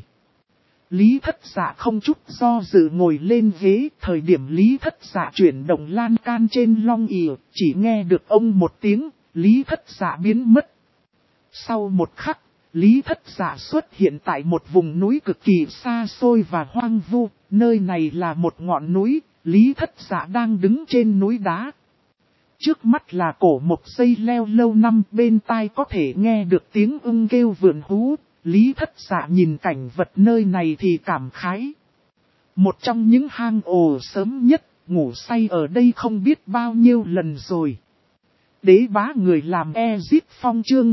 A: Lý Thất Dạ không chút do dự ngồi lên ghế. Thời điểm Lý Thất Dạ chuyển động lan can trên long ỷ, chỉ nghe được ông một tiếng, Lý Thất Dạ biến mất. Sau một khắc, Lý Thất Dạ xuất hiện tại một vùng núi cực kỳ xa xôi và hoang vu, nơi này là một ngọn núi, Lý Thất Dạ đang đứng trên núi đá. Trước mắt là cổ một dây leo lâu năm, bên tai có thể nghe được tiếng ưng kêu vượn hú, Lý Thất Dạ nhìn cảnh vật nơi này thì cảm khái. Một trong những hang ổ sớm nhất, ngủ say ở đây không biết bao nhiêu lần rồi. Đế bá người làm Ezip Phong chương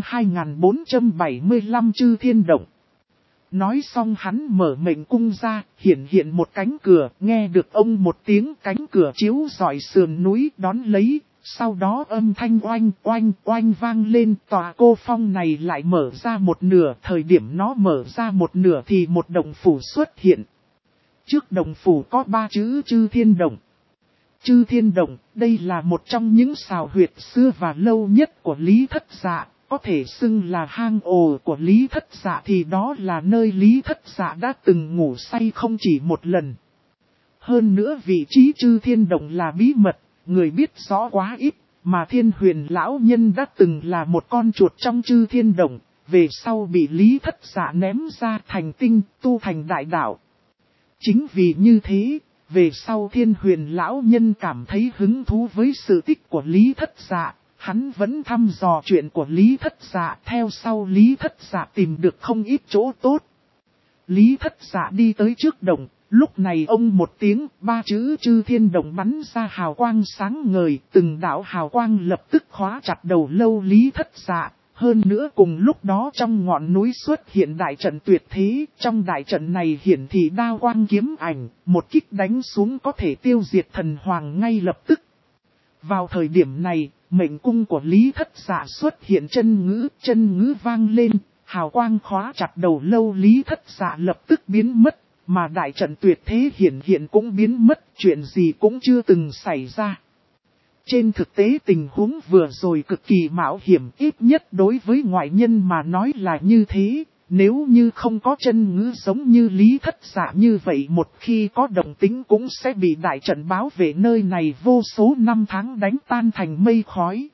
A: 2475 Chư Thiên Động. Nói xong hắn mở mệnh cung ra, hiện một cánh cửa, nghe được ông một tiếng cánh cửa chiếu rọi sườn núi đón lấy, sau đó âm thanh oanh oanh oanh vang lên, tòa cô phong này lại mở ra một nửa, thời điểm nó mở ra một nửa thì một động phủ xuất hiện. Trước động phủ có 3 chữ Chư Thiên Động. Chư Thiên Động, đây là một trong những sào huyệt xưa và lâu nhất của Lý Thất Dạ, có thể xưng là hang ổ của Lý Thất Dạ thì đó là nơi Lý Thất Dạ đã từng ngủ say không chỉ một lần. Hơn nữa vị trí Chư Thiên Động là bí mật, người biết rõ quá ít, mà Thiên Huyền lão nhân đã từng là một con chuột trong Chư Thiên Động, về sau bị Lý Thất Dạ ném ra thành tinh, tu thành đại đạo. Chính vì như thế, về sau Thiên Huyền lão nhân cảm thấy hứng thú với sự tích của Lý Thất Dạ, hắn vẫn thăm dò chuyện của Lý Thất Dạ, theo sau Lý Thất Dạ tìm được không ít chỗ tốt. Lý Thất Dạ đi tới trước động, lúc này ông một tiếng, 3 chữ Chư Thiên Động bắn ra hào quang sáng ngời, từng đạo hào quang lập tức khóa chặt đầu lâu Lý Thất Dạ. Hơn nữa cùng lúc đó trong ngọn núi xuất hiện đại trận tuyệt thế, trong đại trận này hiển thị đao quang kiếm ảnh, một kích đánh xuống có thể tiêu diệt thần hoàng ngay lập tức. Vào thời điểm này, mệnh cung của Lý Thất Dạ xuất hiện chân ngữ vang lên, hào quang khóa chặt đầu lâu Lý Thất Dạ lập tức biến mất, mà đại trận tuyệt thế hiện cũng biến mất, chuyện gì cũng chưa từng xảy ra. Trên thực tế tình huống vừa rồi cực kỳ mạo hiểm, ít nhất đối với ngoại nhân mà nói là như thế, nếu như không có chân ngữ giống như Lý Thất Dạ như vậy một khi có động tính cũng sẽ bị đại trận bảo vệ nơi này vô số năm tháng đánh tan thành mây khói.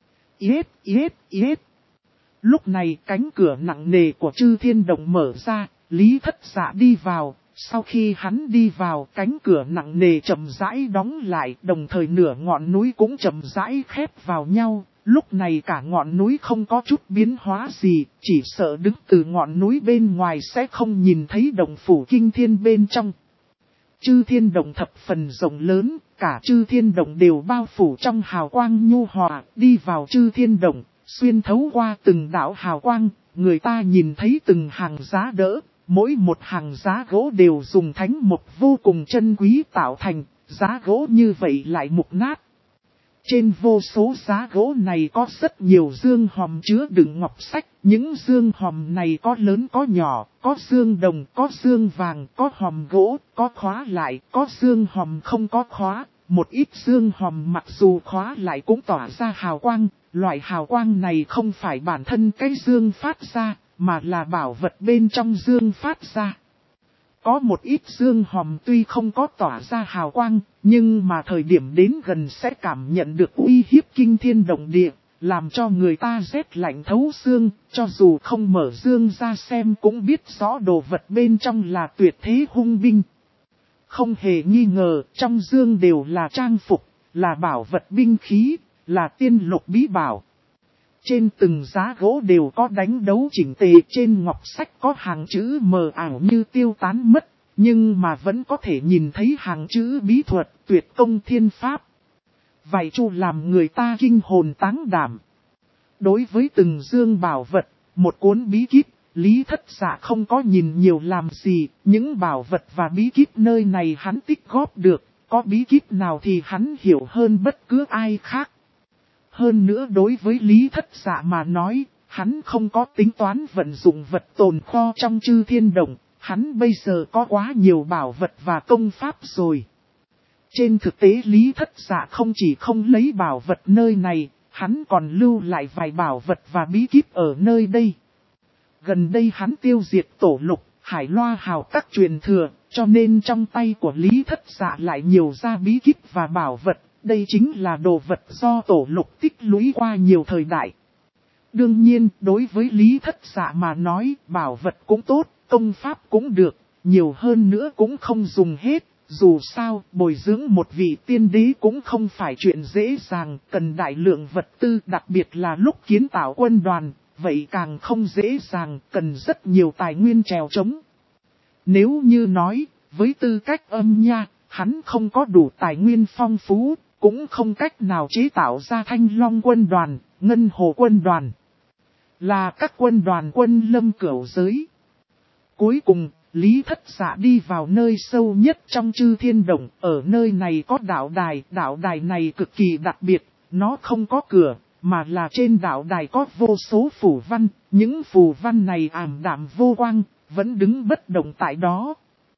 A: Yết. Lúc này cánh cửa nặng nề của Chư Thiên Động mở ra, Lý Thất Dạ đi vào. Sau khi hắn đi vào, cánh cửa nặng nề chậm rãi đóng lại, đồng thời nửa ngọn núi cũng chậm rãi khép vào nhau. Lúc này cả ngọn núi không có chút biến hóa gì, chỉ sợ đứng từ ngọn núi bên ngoài sẽ không nhìn thấy động phủ kinh thiên bên trong. Chư Thiên Động thập phần rộng lớn, cả Chư Thiên Động đều bao phủ trong hào quang nhu hòa, đi vào Chư Thiên Động. xuyên thấu qua từng đạo hào quang, người ta nhìn thấy từng hàng giá đỡ, mỗi một hàng giá gỗ đều dùng thánh mộc vô cùng chân quý tạo thành, giá gỗ như vậy lại mục nát. Trên vô số giá gỗ này có rất nhiều dương hòm chứa đựng ngọc sách, những dương hòm này có lớn có nhỏ, có dương đồng, có dương vàng, có hòm gỗ, có khóa lại, có dương hòm không có khóa. Một ít dương hòm mặc dù khóa lại cũng tỏa ra hào quang, loại hào quang này không phải bản thân cái dương phát ra, mà là bảo vật bên trong dương phát ra. Có một ít dương hòm tuy không có tỏa ra hào quang, nhưng mà thời điểm đến gần sẽ cảm nhận được uy hiếp kinh thiên động địa, làm cho người ta rét lạnh thấu xương, cho dù không mở dương ra xem cũng biết rõ đồ vật bên trong là tuyệt thế hung binh. Không hề nghi ngờ, trong dương đều là trang phục, là bảo vật binh khí, là tiên lục bí bảo. Trên từng giá gỗ đều có đánh đấu chỉnh tề, trên ngọc sách có hàng chữ mờ ảo như tiêu tán mất, nhưng mà vẫn có thể nhìn thấy hàng chữ bí thuật tuyệt công thiên pháp. Vài chu làm người ta kinh hồn táng đảm. Đối với từng dương bảo vật, một cuốn bí kíp, Lý Thất Dạ không có nhìn nhiều làm gì, những bảo vật và bí kíp nơi này hắn tích góp được, có bí kíp nào thì hắn hiểu hơn bất cứ ai khác. Hơn nữa đối với Lý Thất Dạ mà nói, hắn không có tính toán vận dụng vật tồn kho trong chư thiên động, hắn bây giờ có quá nhiều bảo vật và công pháp rồi. Trên thực tế Lý Thất Dạ không chỉ không lấy bảo vật nơi này, hắn còn lưu lại vài bảo vật và bí kíp ở nơi đây. Gần đây hắn tiêu diệt tổ lục, hải loa hào các truyền thừa, cho nên trong tay của Lý Thất Dạ lại nhiều ra bí kíp và bảo vật. Đây chính là đồ vật do tổ lục tích lũy qua nhiều thời đại. Đương nhiên, đối với Lý Thất Dạ mà nói, bảo vật cũng tốt, công pháp cũng được, nhiều hơn nữa cũng không dùng hết. Dù sao, bồi dưỡng một vị tiên đế cũng không phải chuyện dễ dàng, cần đại lượng vật tư, đặc biệt là lúc kiến tạo quân đoàn, vậy càng không dễ dàng, cần rất nhiều tài nguyên trèo trống. Nếu như nói, với tư cách âm nha, hắn không có đủ tài nguyên phong phú, cũng không cách nào chế tạo ra Thanh Long quân đoàn, Ngân Hồ quân đoàn. Là các quân đoàn quân lâm cửu giới. Cuối cùng, Lý Thất Dạ đi vào nơi sâu nhất trong chư thiên động, ở nơi này có đạo đài này cực kỳ đặc biệt, nó không có cửa, mà là trên đạo đài có vô số phù văn, những phù văn này ảm đạm vô quang, vẫn đứng bất động tại đó.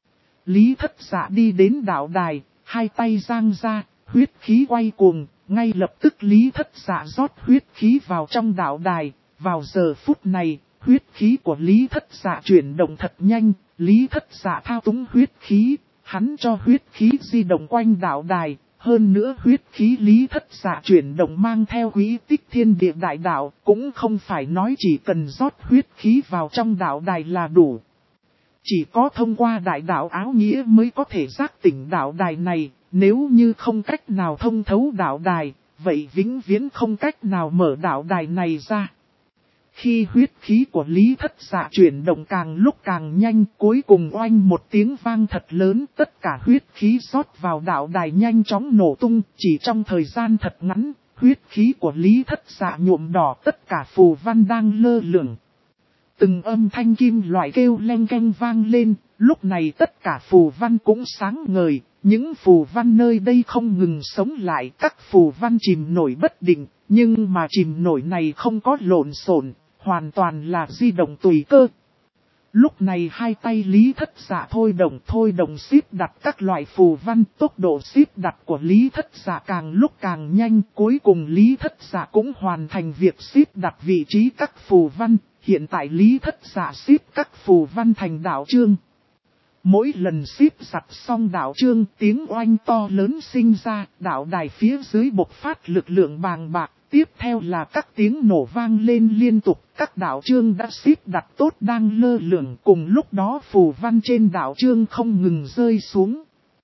A: Lý Thất Dạ đi đến đạo đài, hai tay giang ra, huyết khí quay cuồng, ngay lập tức Lý Thất Dạ rót huyết khí vào trong đạo đài, vào giờ phút này, huyết khí của Lý Thất Dạ chuyển động thật nhanh, Lý Thất Dạ thao túng huyết khí, hắn cho huyết khí di động quanh đạo đài, hơn nữa huyết khí Lý Thất Dạ chuyển động mang theo quý tích thiên địa đại đạo, cũng không phải nói chỉ cần rót huyết khí vào trong đạo đài là đủ. Chỉ có thông qua đại đạo áo nghĩa mới có thể giác tỉnh đạo đài này, nếu như không cách nào thông thấu đạo đài, vậy vĩnh viễn không cách nào mở đạo đài này ra. Khi huyết khí của Lý Thất Dạ chuyển động càng lúc càng nhanh, cuối cùng oanh một tiếng vang thật lớn, tất cả huyết khí rót vào đạo đài nhanh chóng nổ tung, chỉ trong thời gian thật ngắn, huyết khí của Lý Thất Dạ nhuộm đỏ tất cả phù văn đang lơ lửng. Từng âm thanh kim loại kêu leng keng vang lên, lúc này tất cả phù văn cũng sáng ngời, những phù văn nơi đây không ngừng sống lại, các phù văn chìm nổi bất định, nhưng mà chìm nổi này không có lộn xộn, hoàn toàn là di động tùy cơ. Lúc này hai tay Lý Thất Dạ thôi động xếp đặt các loại phù văn, tốc độ xếp đặt của Lý Thất Dạ càng lúc càng nhanh, cuối cùng Lý Thất Dạ cũng hoàn thành việc xếp đặt vị trí các phù văn. Hiện tại Lý Thất Dạ xếp các phù văn thành đạo chương. Mỗi lần xếp sặt xong đạo chương, tiếng oanh to lớn sinh ra, đạo đài phía dưới bộc phát lực lượng bàng bạc, tiếp theo là các tiếng nổ vang lên liên tục, các đạo chương đã xếp đặt tốt đang lơ lửng, cùng lúc đó phù văn trên đạo chương không ngừng rơi xuống.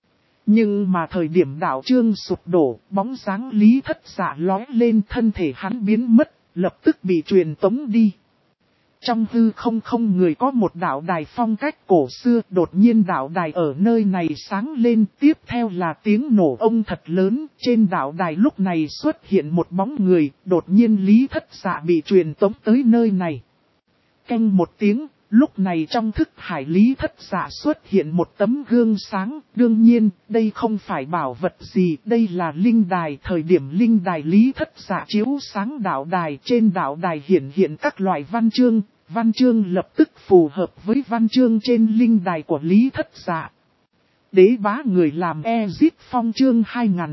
A: Nhưng mà thời điểm đạo chương sụp đổ, bóng dáng Lý Thất Dạ lói lên, thân thể hắn biến mất, lập tức bị truyền tống đi. Trong hư không người có một đạo đài phong cách cổ xưa, đột nhiên đạo đài ở nơi này sáng lên, tiếp theo là tiếng nổ ông thật lớn, trên đạo đài lúc này xuất hiện một bóng người, đột nhiên Lý Thất Dạ bị truyền tống tới nơi này. Canh một tiếng, lúc này trong thức hải Lý Thất Dạ xuất hiện một tấm gương sáng, đương nhiên, đây không phải bảo vật gì, đây là linh đài. Thời điểm linh đài Lý Thất Dạ chiếu sáng đạo đài, trên đạo đài hiện các loại văn chương lập tức phù hợp với văn chương trên linh đài của Lý Thất Dạ. Đế bá người làm Ezip Phong chương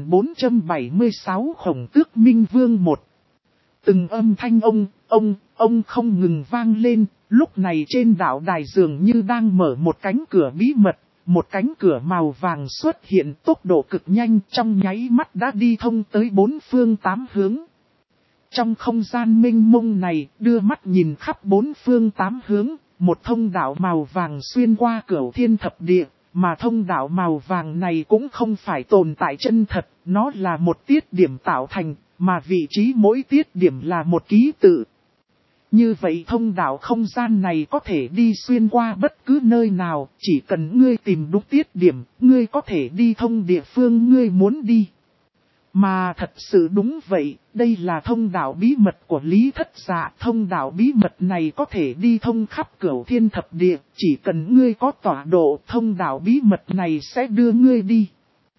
A: 2476 Khổng Tước Minh Vương 1. Từng âm thanh ông không ngừng vang lên, lúc này trên đạo đài dường như đang mở một cánh cửa bí mật, một cánh cửa màu vàng xuất hiện tốc độ cực nhanh trong nháy mắt đã đi thông tới bốn phương tám hướng. Trong không gian mênh mông này, đưa mắt nhìn khắp bốn phương tám hướng, một thông đạo màu vàng xuyên qua cửu thiên thập địa, mà thông đạo màu vàng này cũng không phải tồn tại chân thật, nó là một tiết điểm tạo thành, mà vị trí mỗi tiết điểm là một ký tự. Như vậy thông đạo không gian này có thể đi xuyên qua bất cứ nơi nào, chỉ cần ngươi tìm đúng tiết điểm, ngươi có thể đi thông địa phương ngươi muốn đi. Mà thật sự đúng vậy, đây là thông đạo bí mật của Lý Thất Dạ. Thông đạo bí mật này có thể đi thông khắp cửu thiên thập địa, chỉ cần ngươi có tọa độ, thông đạo bí mật này sẽ đưa ngươi đi.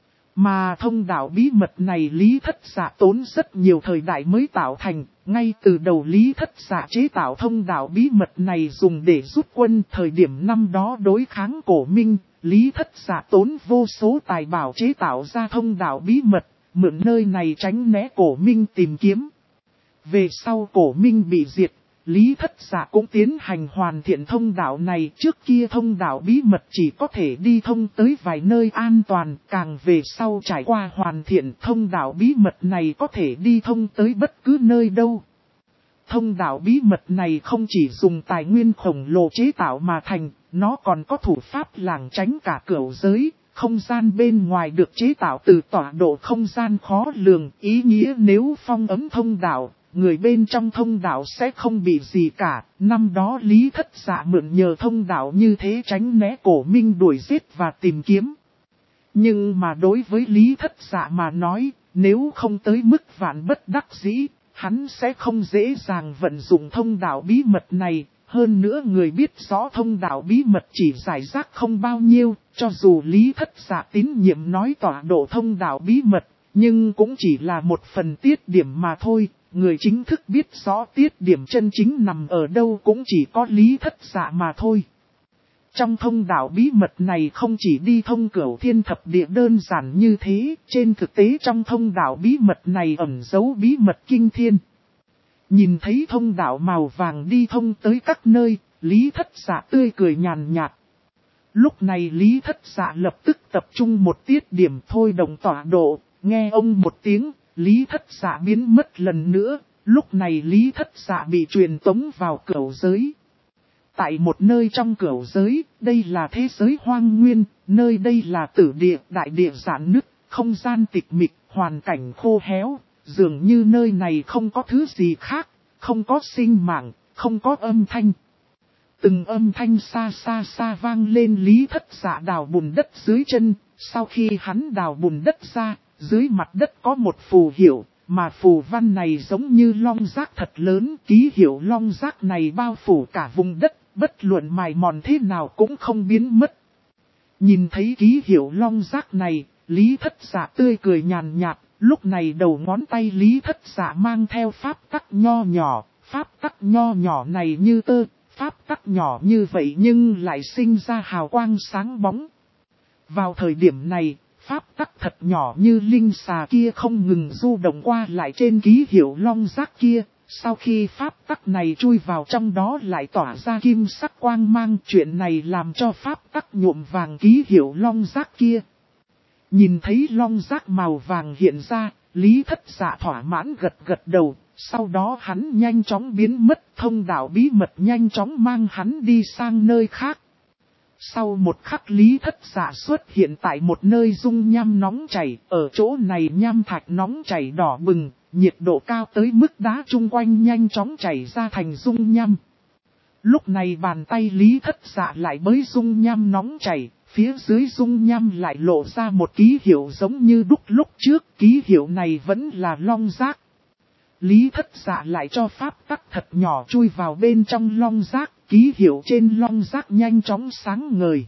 A: Mà thông đạo bí mật này Lý Thất Dạ tốn rất nhiều thời đại mới tạo thành, ngay từ đầu Lý Thất Dạ chế tạo thông đạo bí mật này dùng để rút quân. Thời điểm năm đó đối kháng Cổ Minh, Lý Thất Dạ tốn vô số tài bảo chế tạo ra thông đạo bí mật, mượn nơi này tránh né Cổ Minh tìm kiếm. Về sau Cổ Minh bị diệt, Lý Thất Dạ cũng tiến hành hoàn thiện thông đạo này. Trước kia thông đạo bí mật chỉ có thể đi thông tới vài nơi an toàn, càng về sau trải qua hoàn thiện thông đạo bí mật này có thể đi thông tới bất cứ nơi đâu. Thông đạo bí mật này không chỉ dùng tài nguyên khổng lồ chế tạo mà thành, nó còn có thủ pháp lảng tránh cả cửu giới. Không gian bên ngoài được chế tạo từ tọa độ không gian khó lường, ý nghĩa nếu phong ấn thông đạo, người bên trong thông đạo sẽ không bị gì cả. Năm đó Lý Thất Dạ mượn nhờ thông đạo như thế tránh né Cổ Minh đuổi giết và tìm kiếm. Nhưng mà đối với Lý Thất Dạ mà nói, nếu không tới mức vạn bất đắc dĩ, hắn sẽ không dễ dàng vận dụng thông đạo bí mật này. Hơn nữa người biết rõ thông đạo bí mật chỉ giải rác không bao nhiêu, cho dù Lý Thất Dạ tín nhiệm nói tọa độ thông đạo bí mật, nhưng cũng chỉ là một phần tiết điểm mà thôi. Người chính thức biết rõ tiết điểm chân chính nằm ở đâu cũng chỉ có Lý Thất Dạ mà thôi. Trong thông đạo bí mật này không chỉ đi thông cửu thiên thập địa đơn giản như thế, trên thực tế trong thông đạo bí mật này ẩn giấu bí mật kinh thiên. Nhìn thấy thông đạo màu vàng đi thông tới các nơi, Lý Thất Dạ tươi cười nhàn nhạt. Lúc này Lý Thất Dạ lập tức tập trung một tiết điểm thôi động tọa độ, nghe ông một tiếng, Lý Thất Dạ biến mất lần nữa, lúc này Lý Thất Dạ bị truyền tống vào cửu giới. Tại một nơi trong cửu giới, đây là thế giới hoang nguyên, nơi đây là tử địa, đại địa rạn nứt, không gian tịch mịch, hoàn cảnh khô héo. Dường như nơi này không có thứ gì khác, không có sinh mạng, không có âm thanh. Từng âm thanh xa xa vang lên. Lý Thất Dạ đào bùn đất dưới chân, sau khi hắn đào bùn đất ra, dưới mặt đất có một phù hiệu, mà phù văn này giống như long giác thật lớn. Ký hiệu long giác này bao phủ cả vùng đất, bất luận mài mòn thế nào cũng không biến mất. Nhìn thấy ký hiệu long giác này, Lý Thất Dạ tươi cười nhàn nhạt. Lúc này đầu ngón tay Lý Thất Dạ mang theo pháp tắc nho nhỏ, pháp tắc nho nhỏ này như tơ, pháp tắc nhỏ như vậy nhưng lại sinh ra hào quang sáng bóng. Vào thời điểm này, pháp tắc thật nhỏ như linh xà kia không ngừng du động qua lại trên ký hiệu long giác kia, sau khi pháp tắc này chui vào trong đó lại tỏa ra kim sắc quang mang. Chuyện này làm cho pháp tắc nhuộm vàng ký hiệu long giác kia. Nhìn thấy long giác màu vàng hiện ra, Lý Thất Dạ thỏa mãn gật đầu, sau đó hắn nhanh chóng biến mất, thông đạo bí mật nhanh chóng mang hắn đi sang nơi khác. Sau một khắc Lý Thất Dạ xuất hiện tại một nơi dung nham nóng chảy, ở chỗ này nham thạch nóng chảy đỏ bừng, nhiệt độ cao tới mức đá chung quanh nhanh chóng chảy ra thành dung nham. Lúc này bàn tay Lý Thất Dạ lại bới dung nham nóng chảy, phía dưới dung nham lại lộ ra một ký hiệu giống như đúc lúc trước, ký hiệu này vẫn là long giác. Lý Thất Dạ lại cho pháp tắc thật nhỏ chui vào bên trong long giác, ký hiệu trên long giác nhanh chóng sáng ngời.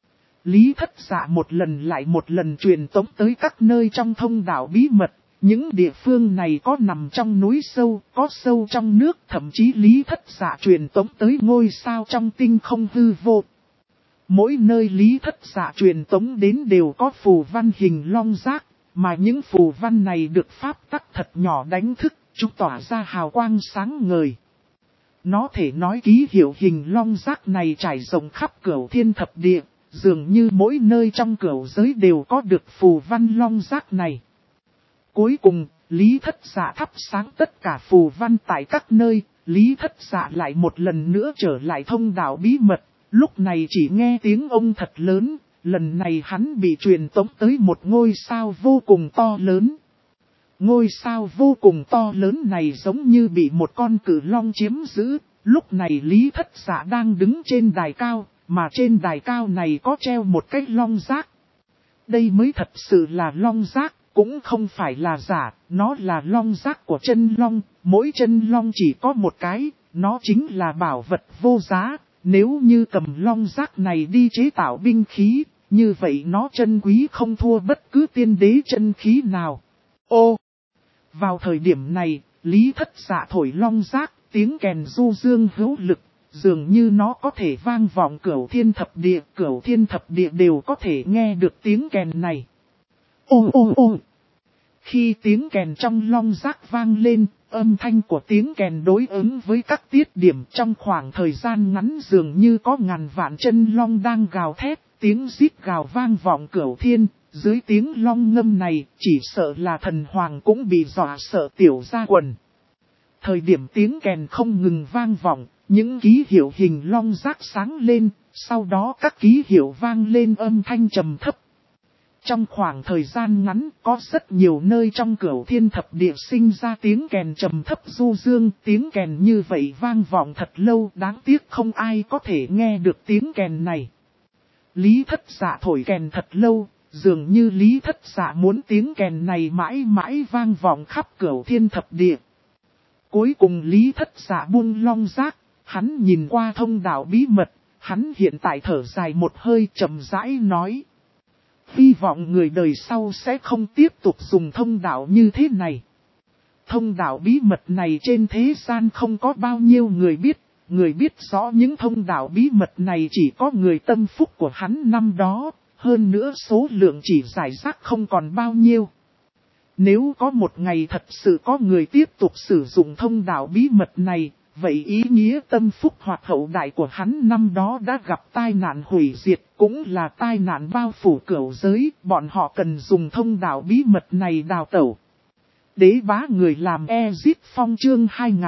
A: Lý Thất Dạ một lần lại một lần truyền tống tới các nơi trong thông đạo bí mật. Những địa phương này có nằm trong núi sâu, có sâu trong nước, thậm chí Lý Thất Dạ truyền tống tới ngôi sao trong tinh không hư vô. Mỗi nơi Lý Thất Dạ truyền tống đến đều có phù văn hình long giác, mà những phù văn này được pháp tắc thật nhỏ đánh thức, chúng tỏa ra hào quang sáng ngời. Nó thể nói ký hiệu hình long giác này trải rộng khắp cửu thiên thập địa, dường như mỗi nơi trong cửu giới đều có được phù văn long giác này. Cuối cùng, Lý Thất Dạ thắp sáng tất cả phù văn tại các nơi, Lý Thất Dạ lại một lần nữa trở lại thông đạo bí mật, lúc này chỉ nghe tiếng ông thật lớn, lần này hắn bị truyền tống tới một ngôi sao vô cùng to lớn. Ngôi sao vô cùng to lớn này giống như bị một con cự long chiếm giữ, lúc này Lý Thất Dạ đang đứng trên đài cao, mà trên đài cao này có treo một cái long giác. Đây mới thật sự là long giác. Cũng không phải là giả, nó là long giác của chân long, mỗi chân long chỉ có một cái, nó chính là bảo vật vô giá, nếu như cầm long giác này đi chế tạo binh khí, như vậy nó chân quý không thua bất cứ tiên đế chân khí nào. Ô! Vào thời điểm này, Lý Thất Dạ thổi long giác, tiếng kèn du dương hữu lực, dường như nó có thể vang vọng cửu thiên thập địa đều có thể nghe được tiếng kèn này. Ô ô ô! Khi tiếng kèn trong long giác vang lên, âm thanh của tiếng kèn đối ứng với các tiết điểm trong khoảng thời gian ngắn dường như có ngàn vạn chân long đang gào thét, tiếng rít gào vang vọng cửu thiên, dưới tiếng long ngâm này chỉ sợ là thần hoàng cũng bị dọa sợ tiểu ra quần. Thời điểm tiếng kèn không ngừng vang vọng, những ký hiệu hình long giác sáng lên, sau đó các ký hiệu vang lên âm thanh trầm thấp. Trong khoảng thời gian ngắn có rất nhiều nơi trong cửu thiên thập địa sinh ra tiếng kèn trầm thấp du dương, tiếng kèn như vậy vang vọng thật lâu, đáng tiếc không ai có thể nghe được tiếng kèn này. Lý Thất Dạ thổi kèn thật lâu, dường như Lý Thất Dạ muốn tiếng kèn này mãi mãi vang vọng khắp cửu thiên thập địa. Cuối cùng Lý Thất Dạ buông long giác, hắn nhìn qua thông đạo bí mật, hắn hiện tại thở dài một hơi chậm rãi nói. Hy vọng người đời sau sẽ không tiếp tục dùng thông đạo như thế này. Thông đạo bí mật này trên thế gian không có bao nhiêu người biết rõ những thông đạo bí mật này chỉ có người tâm phúc của hắn năm đó, hơn nữa số lượng chỉ giải rác không còn bao nhiêu. Nếu có một ngày thật sự có người tiếp tục sử dụng thông đạo bí mật này, vậy ý nghĩa tâm phúc hoặc hậu đại của hắn năm đó đã gặp tai nạn hủy diệt, cũng là tai nạn bao phủ cửu giới, bọn họ cần dùng thông đạo bí mật này đào tẩu. Đế bá người làm Ezit Phong chương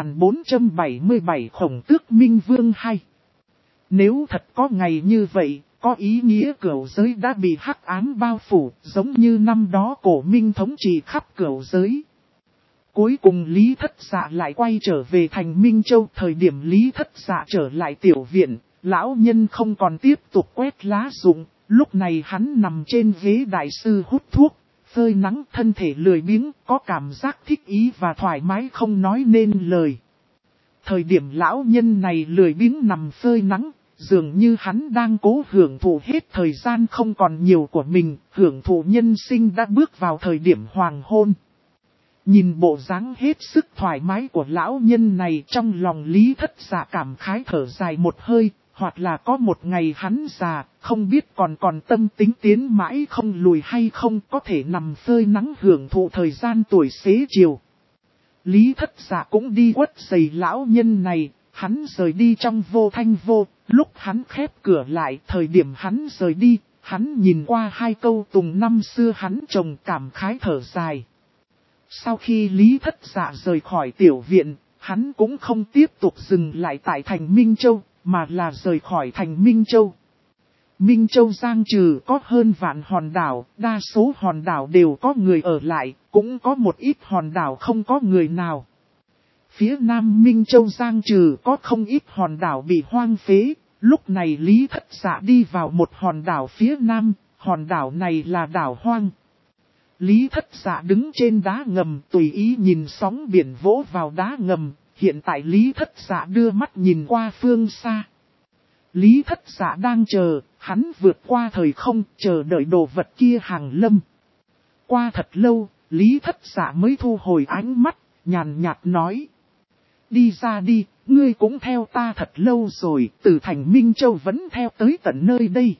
A: 2477 Khổng Tước Minh Vương hay. Nếu thật có ngày như vậy, có ý nghĩa cửu giới đã bị hắc ám bao phủ, giống như năm đó cổ minh thống trị khắp cửu giới. Cuối cùng Lý Thất Dạ lại quay trở về thành Minh Châu. Thời điểm Lý Thất Dạ trở lại tiểu viện, lão nhân không còn tiếp tục quét lá rụng. Lúc này hắn nằm trên ghế đại sư hút thuốc, phơi nắng, thân thể lười biếng, có cảm giác thích ý và thoải mái không nói nên lời. Thời điểm lão nhân này lười biếng nằm phơi nắng, dường như hắn đang cố hưởng thụ hết thời gian không còn nhiều của mình, hưởng thụ nhân sinh đã bước vào thời điểm hoàng hôn. Nhìn bộ dáng hết sức thoải mái của lão nhân này, trong lòng Lý Thất Dạ cảm khái thở dài một hơi, hoặc là có một ngày hắn già, không biết còn tâm tính tiến mãi không lùi hay không, có thể nằm phơi nắng hưởng thụ thời gian tuổi xế chiều. Lý Thất Dạ cũng đi quất giày lão nhân này, hắn rời đi trong vô thanh vô, lúc hắn khép cửa lại, thời điểm hắn rời đi, hắn nhìn qua hai câu tùng năm xưa hắn trồng cảm khái thở dài. Sau khi Lý Thất Dạ rời khỏi tiểu viện, hắn cũng không tiếp tục dừng lại tại thành Minh Châu, mà là rời khỏi thành Minh Châu. Minh Châu giang trừ có hơn vạn hòn đảo, đa số hòn đảo đều có người ở lại, cũng có một ít hòn đảo không có người nào. phía Nam Minh Châu Giang trừ có không ít hòn đảo bị hoang phế. Lúc này Lý Thất Dạ đi vào một hòn đảo phía Nam, hòn đảo này là đảo hoang. Lý Thất Dạ đứng trên đá ngầm tùy ý nhìn sóng biển vỗ vào đá ngầm, hiện tại Lý Thất Dạ đưa mắt nhìn qua phương xa. Lý Thất Dạ đang chờ, hắn vượt qua thời không, chờ đợi đồ vật kia hàng lâm. Qua thật lâu, Lý Thất Dạ mới thu hồi ánh mắt, nhàn nhạt nói. Đi ra đi, ngươi cũng theo ta thật lâu rồi, từ thành Minh Châu vẫn theo tới tận nơi đây.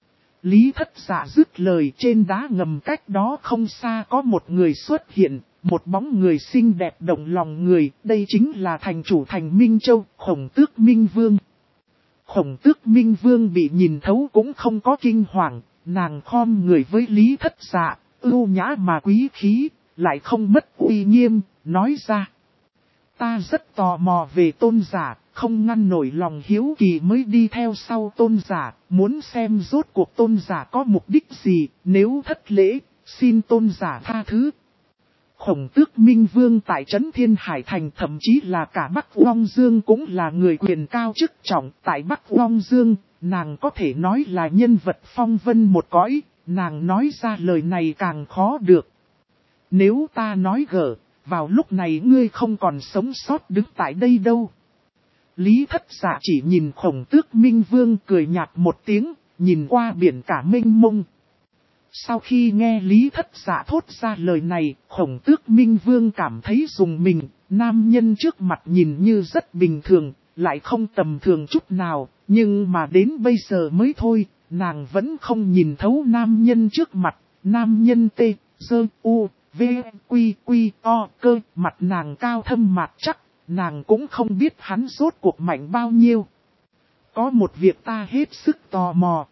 A: Lý Thất Dạ dứt lời, trên đá ngầm cách đó không xa có một người xuất hiện, một bóng người xinh đẹp động lòng người, đây chính là thành chủ thành Minh Châu, Khổng Tước Minh Vương. Khổng Tước Minh Vương bị nhìn thấu cũng không có kinh hoàng, nàng khom người với Lý Thất Dạ, ưu nhã mà quý khí, lại không mất uy nghiêm, nói ra. Ta rất tò mò về tôn giả, không ngăn nổi lòng hiếu kỳ mới đi theo sau tôn giả, muốn xem rốt cuộc tôn giả có mục đích gì, nếu thất lễ, xin tôn giả tha thứ. Khổng Tước Minh Vương tại Trấn Thiên Hải Thành, thậm chí là cả Bắc Long Dương cũng là người quyền cao chức trọng. Tại Bắc Long Dương, nàng có thể nói là nhân vật phong vân một cõi, nàng nói ra lời này càng khó được. Nếu ta nói gở, vào lúc này ngươi không còn sống sót đứng tại đây đâu. Lý Thất Dạ chỉ nhìn Khổng Tước Minh Vương cười nhạt một tiếng, nhìn qua biển cả mênh mông. Sau khi nghe Lý Thất Dạ thốt ra lời này, Khổng Tước Minh Vương cảm thấy rùng mình, nam nhân trước mặt nhìn như rất bình thường, lại không tầm thường chút nào, nhưng mà đến bây giờ mới thôi, nàng vẫn không nhìn thấu nam nhân trước mặt, nam nhân T, Dơ, U, V, Quy, Quy, O, cơ, mặt nàng cao thâm mạt chắc, nàng cũng không biết hắn rốt cuộc mạnh bao nhiêu. Có một việc ta hết sức tò mò.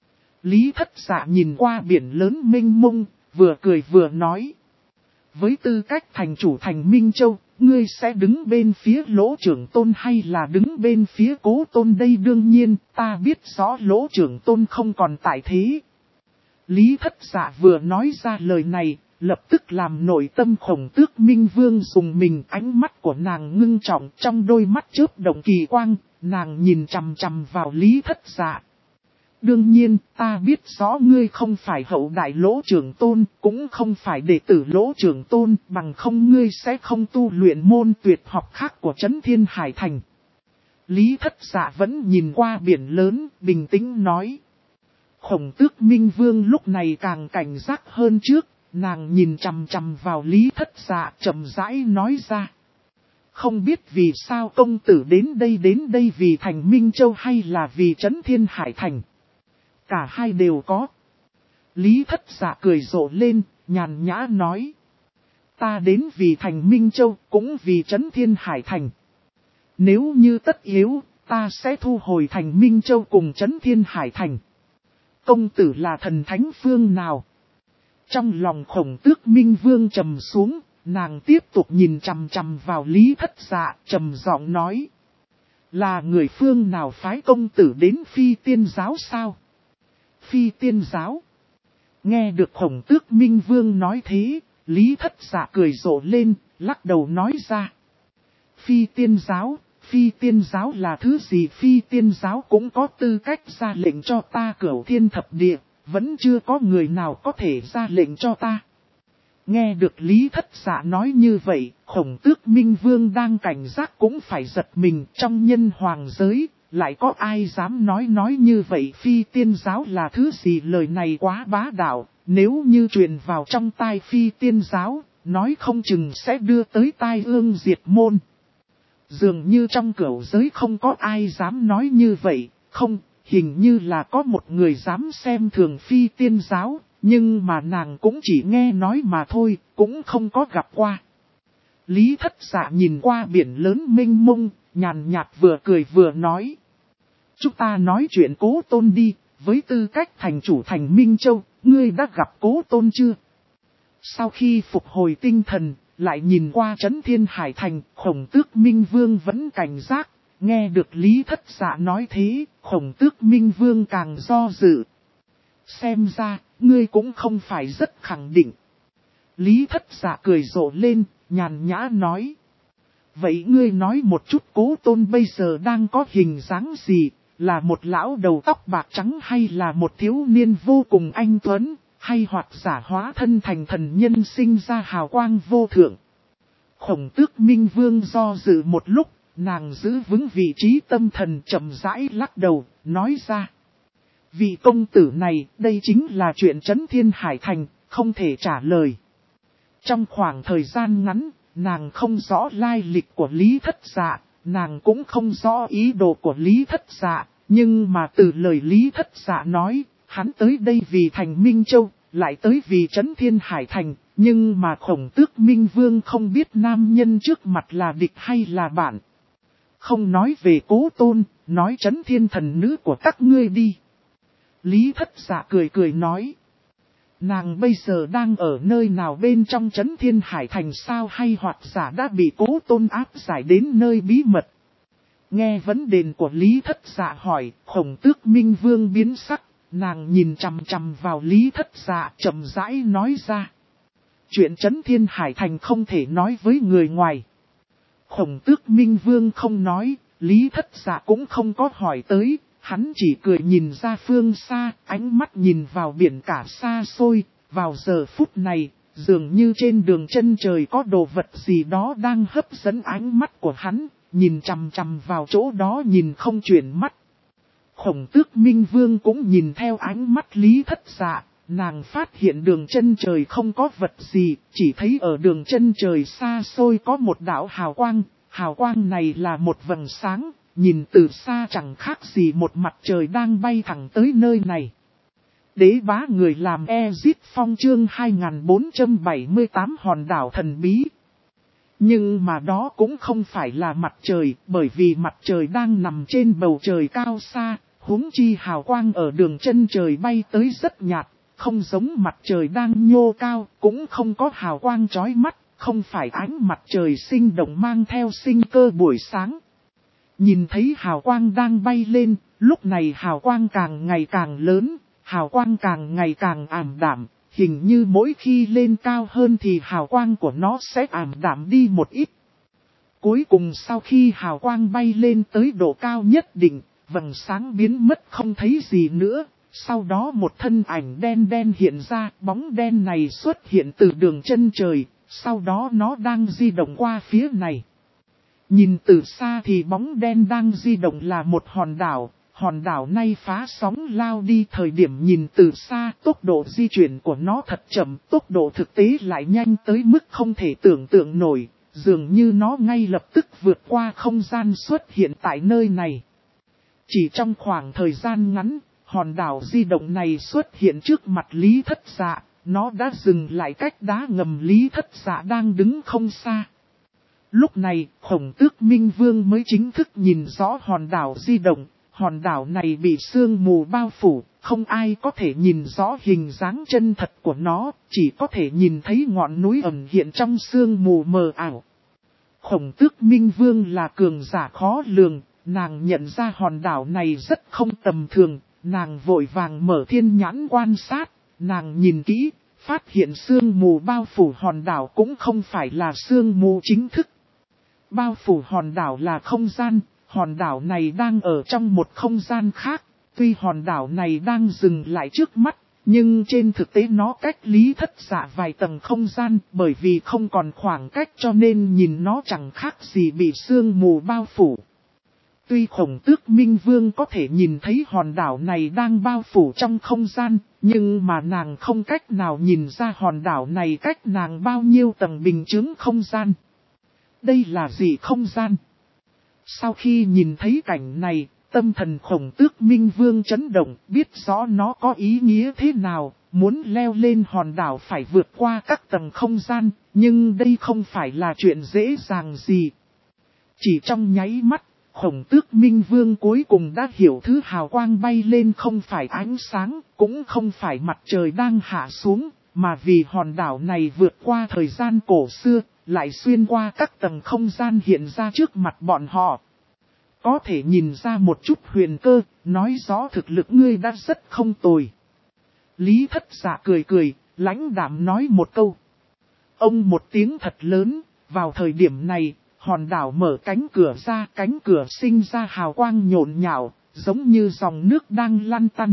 A: Lý Thất Dạ nhìn qua biển lớn mênh mông, vừa cười vừa nói. Với tư cách thành chủ thành Minh Châu, ngươi sẽ đứng bên phía Lỗ Trưởng Tôn hay là đứng bên phía Cố Tôn đây? Đương nhiên, ta biết rõ Lỗ Trưởng Tôn không còn tại thế. Lý Thất Dạ vừa nói ra lời này, lập tức làm nội tâm Khổng Tước Minh Vương rùng mình, ánh mắt của nàng ngưng trọng, trong đôi mắt chớp động kỳ quang, nàng nhìn chằm chằm vào Lý Thất Dạ. Đương nhiên, ta biết rõ ngươi không phải hậu đại Lỗ Trưởng Tôn, cũng không phải đệ tử Lỗ Trưởng Tôn, bằng không ngươi sẽ không tu luyện môn tuyệt học khác của Trấn Thiên Hải Thành. Lý Thất Dạ vẫn nhìn qua biển lớn, bình tĩnh nói. Khổng Tước Minh Vương lúc này càng cảnh giác hơn trước, nàng nhìn chằm chằm vào Lý Thất Dạ, chậm rãi nói ra. Không biết vì sao công tử đến đây vì thành Minh Châu hay là vì Trấn Thiên Hải Thành. Cả hai đều có. Lý Thất Dạ cười rộ lên, nhàn nhã nói. Ta đến vì thành Minh Châu, cũng vì Trấn Thiên Hải Thành. Nếu như tất yếu, ta sẽ thu hồi thành Minh Châu cùng Trấn Thiên Hải Thành. Công tử là thần thánh phương nào? Trong lòng Khổng Tước Minh Vương trầm xuống, nàng tiếp tục nhìn chằm chằm vào Lý Thất Dạ, trầm giọng nói. Là người phương nào phái công tử đến Phi Tiên Giáo sao? Phi Tiên Giáo. Nghe được Khổng Tước Minh Vương nói thế, Lý Thất Dạ cười rộ lên, lắc đầu nói ra. Phi Tiên Giáo là thứ gì? Phi Tiên Giáo cũng có tư cách ra lệnh cho ta Cửu Thiên Thập Địa, vẫn chưa có người nào có thể ra lệnh cho ta. Nghe được Lý Thất Dạ nói như vậy, Khổng Tước Minh Vương đang cảnh giác cũng phải giật mình. Trong nhân hoàng giới, lại có ai dám nói như vậy? Phi Tiên Giáo là thứ gì? Lời này quá bá đạo, nếu như truyền vào trong tai Phi Tiên Giáo, nói không chừng sẽ đưa tới tai ương diệt môn. Dường như trong cửu giới không có ai dám nói như vậy, không, hình như là có một người dám xem thường Phi Tiên Giáo, nhưng mà nàng cũng chỉ nghe nói mà thôi, cũng không có gặp qua. Lý Thất Dạ nhìn qua biển lớn mênh mông, nhàn nhạt vừa cười vừa nói. Chúng ta nói chuyện Cố Tôn đi, với tư cách thành chủ thành Minh Châu, ngươi đã gặp Cố Tôn chưa? Sau khi phục hồi tinh thần, lại nhìn qua Trấn Thiên Hải Thành, Khổng Tước Minh Vương vẫn cảnh giác, nghe được Lý Thất Dạ nói thế, Khổng Tước Minh Vương càng do dự. Xem ra, ngươi cũng không phải rất khẳng định. Lý Thất Dạ cười rộ lên, nhàn nhã nói. Vậy ngươi nói một chút Cố Tôn bây giờ đang có hình dáng gì, là một lão đầu tóc bạc trắng hay là một thiếu niên vô cùng anh tuấn, hay hoặc giả hóa thân thành thần nhân sinh ra hào quang vô thượng. Khổng Tước Minh Vương do dự một lúc, nàng giữ vững vị trí tâm thần chậm rãi lắc đầu, nói ra. Vị công tử này, đây chính là chuyện Trấn Thiên Hải Thành, không thể trả lời. Trong khoảng thời gian ngắn, nàng không rõ lai lịch của Lý Thất Dạ, nàng cũng không rõ ý đồ của Lý Thất Dạ, nhưng mà từ lời Lý Thất Dạ nói, hắn tới đây vì thành Minh Châu, lại tới vì Trấn Thiên Hải Thành, nhưng mà Khổng Tước Minh Vương không biết nam nhân trước mặt là địch hay là bạn. Không nói về Cố Tôn, nói Trấn Thiên thần nữ của các ngươi đi. Lý Thất Dạ cười cười nói. Nàng bây giờ đang ở nơi nào bên trong Trấn Thiên Hải Thành sao, hay hoặc giả đã bị Cố Tôn áp giải đến nơi bí mật. Nghe vấn đề của Lý Thất Dạ hỏi, Khổng Tước Minh Vương biến sắc, nàng nhìn chằm chằm vào Lý Thất Dạ chậm rãi nói ra. Chuyện Trấn Thiên Hải Thành không thể nói với người ngoài. Khổng Tước Minh Vương không nói, Lý Thất Dạ cũng không có hỏi tới, hắn chỉ cười nhìn ra phương xa, ánh mắt nhìn vào biển cả xa xôi, vào giờ phút này, dường như trên đường chân trời có đồ vật gì đó đang hấp dẫn ánh mắt của hắn, nhìn chằm chằm vào chỗ đó nhìn không chuyển mắt. Khổng Tước Minh Vương cũng nhìn theo ánh mắt Lý Thất Dạ, nàng phát hiện đường chân trời không có vật gì, chỉ thấy ở đường chân trời xa xôi có một đạo hào quang này là một vầng sáng, nhìn từ xa chẳng khác gì một mặt trời đang bay thẳng tới nơi này. Đế bá người làm Ezit Phong chương 2478 hòn đảo thần bí. Nhưng mà đó cũng không phải là mặt trời, bởi vì mặt trời đang nằm trên bầu trời cao xa, huống chi hào quang ở đường chân trời bay tới rất nhạt, không giống mặt trời đang nhô cao, cũng không có hào quang chói mắt, không phải ánh mặt trời sinh động mang theo sinh cơ buổi sáng. Nhìn thấy hào quang đang bay lên, lúc này hào quang càng ngày càng lớn, hào quang càng ngày càng ảm đạm, hình như mỗi khi lên cao hơn thì hào quang của nó sẽ ảm đạm đi một ít. Cuối cùng sau khi hào quang bay lên tới độ cao nhất định, vầng sáng biến mất không thấy gì nữa, sau đó một thân ảnh đen đen hiện ra, bóng đen này xuất hiện từ đường chân trời, sau đó nó đang di động qua phía này. Nhìn từ xa thì bóng đen đang di động là một hòn đảo này phá sóng lao đi, thời điểm nhìn từ xa tốc độ di chuyển của nó thật chậm, tốc độ thực tế lại nhanh tới mức không thể tưởng tượng nổi, dường như nó ngay lập tức vượt qua không gian xuất hiện tại nơi này. Chỉ trong khoảng thời gian ngắn, hòn đảo di động này xuất hiện trước mặt Lý Thất Dạ, nó đã dừng lại cách đá ngầm Lý Thất Dạ đang đứng không xa. Lúc này, Khổng Tước Minh Vương mới chính thức nhìn rõ hòn đảo di động, hòn đảo này bị sương mù bao phủ, không ai có thể nhìn rõ hình dáng chân thật của nó, chỉ có thể nhìn thấy ngọn núi ẩn hiện trong sương mù mờ ảo. Khổng Tước Minh Vương là cường giả khó lường, nàng nhận ra hòn đảo này rất không tầm thường, nàng vội vàng mở thiên nhãn quan sát, nàng nhìn kỹ, phát hiện sương mù bao phủ hòn đảo cũng không phải là sương mù chính thức. Bao phủ hòn đảo là không gian, hòn đảo này đang ở trong một không gian khác, tuy hòn đảo này đang dừng lại trước mắt, nhưng trên thực tế nó cách Lý Thất Dạ vài tầng không gian, bởi vì không còn khoảng cách cho nên nhìn nó chẳng khác gì bị sương mù bao phủ. Tuy Khổng Tước Minh Vương có thể nhìn thấy hòn đảo này đang bao phủ trong không gian, nhưng mà nàng không cách nào nhìn ra hòn đảo này cách nàng bao nhiêu tầng bình chứng không gian. Đây là gì không gian? Sau khi nhìn thấy cảnh này, tâm thần Khổng Tước Minh Vương chấn động, biết rõ nó có ý nghĩa thế nào, muốn leo lên hòn đảo phải vượt qua các tầng không gian, nhưng đây không phải là chuyện dễ dàng gì. Chỉ trong nháy mắt, Khổng Tước Minh Vương cuối cùng đã hiểu thứ hào quang bay lên không phải ánh sáng, cũng không phải mặt trời đang hạ xuống, mà vì hòn đảo này vượt qua thời gian cổ xưa, lại xuyên qua các tầng không gian hiện ra trước mặt bọn họ. Có thể nhìn ra một chút huyền cơ, nói rõ thực lực ngươi đã rất không tồi. Lý Thất Dạ cười cười, lãnh đạm nói một câu. Ông một tiếng thật lớn, vào thời điểm này, hòn đảo mở cánh cửa sinh ra hào quang nhộn nhạo, giống như dòng nước đang lăn tăn.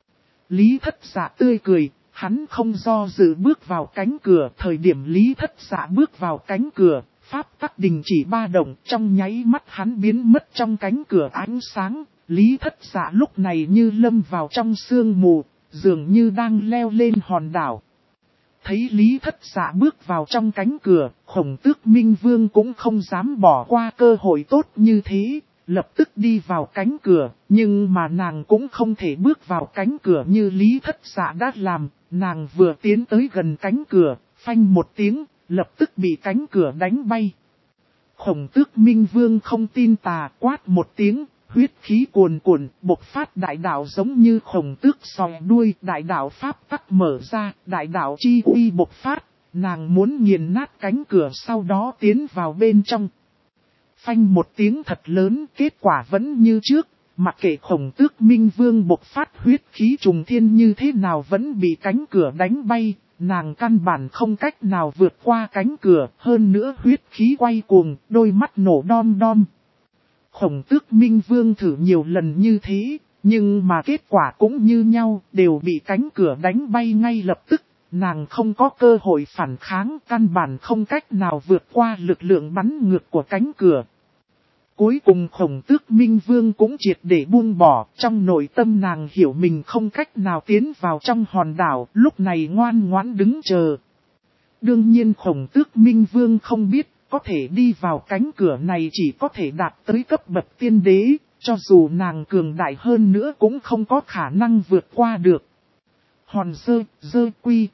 A: Lý Thất Dạ tươi cười, hắn không do dự bước vào cánh cửa. Thời điểm Lý Thất Dạ bước vào cánh cửa, pháp tắc đình chỉ ba động, trong nháy mắt hắn biến mất trong cánh cửa ánh sáng. Lý Thất Dạ lúc này như lâm vào trong sương mù, dường như đang leo lên hòn đảo. Thấy Lý Thất Dạ bước vào trong cánh cửa, Khổng Tước Minh Vương cũng không dám bỏ qua cơ hội tốt như thế, lập tức đi vào cánh cửa, nhưng mà nàng cũng không thể bước vào cánh cửa như Lý Thất Dạ đã làm. Nàng vừa tiến tới gần cánh cửa, phanh một tiếng, lập tức bị cánh cửa đánh bay. Khổng Tước Minh Vương không tin tà, quát một tiếng, huyết khí cuồn cuộn, bộc phát đại đạo giống như khổng tước sòi đuôi, đại đạo pháp tắc mở ra, đại đạo chi uy bộc phát, nàng muốn nghiền nát cánh cửa sau đó tiến vào bên trong. Phanh một tiếng thật lớn, kết quả vẫn như trước, mặc kệ Khổng Tước Minh Vương bộc phát huyết khí trùng thiên như thế nào vẫn bị cánh cửa đánh bay, nàng căn bản không cách nào vượt qua cánh cửa, hơn nữa huyết khí quay cuồng, đôi mắt nổ đom đom. Khổng Tước Minh Vương thử nhiều lần như thế, nhưng mà kết quả cũng như nhau, đều bị cánh cửa đánh bay ngay lập tức, nàng không có cơ hội phản kháng, căn bản không cách nào vượt qua lực lượng bắn ngược của cánh cửa. Cuối cùng Khổng Tước Minh Vương cũng triệt để buông bỏ, trong nội tâm nàng hiểu mình không cách nào tiến vào trong hòn đảo, lúc này ngoan ngoãn đứng chờ. Đương nhiên Khổng Tước Minh Vương không biết, có thể đi vào cánh cửa này chỉ có thể đạt tới cấp bậc tiên đế, cho dù nàng cường đại hơn nữa cũng không có khả năng vượt qua được. Hòn dơ quy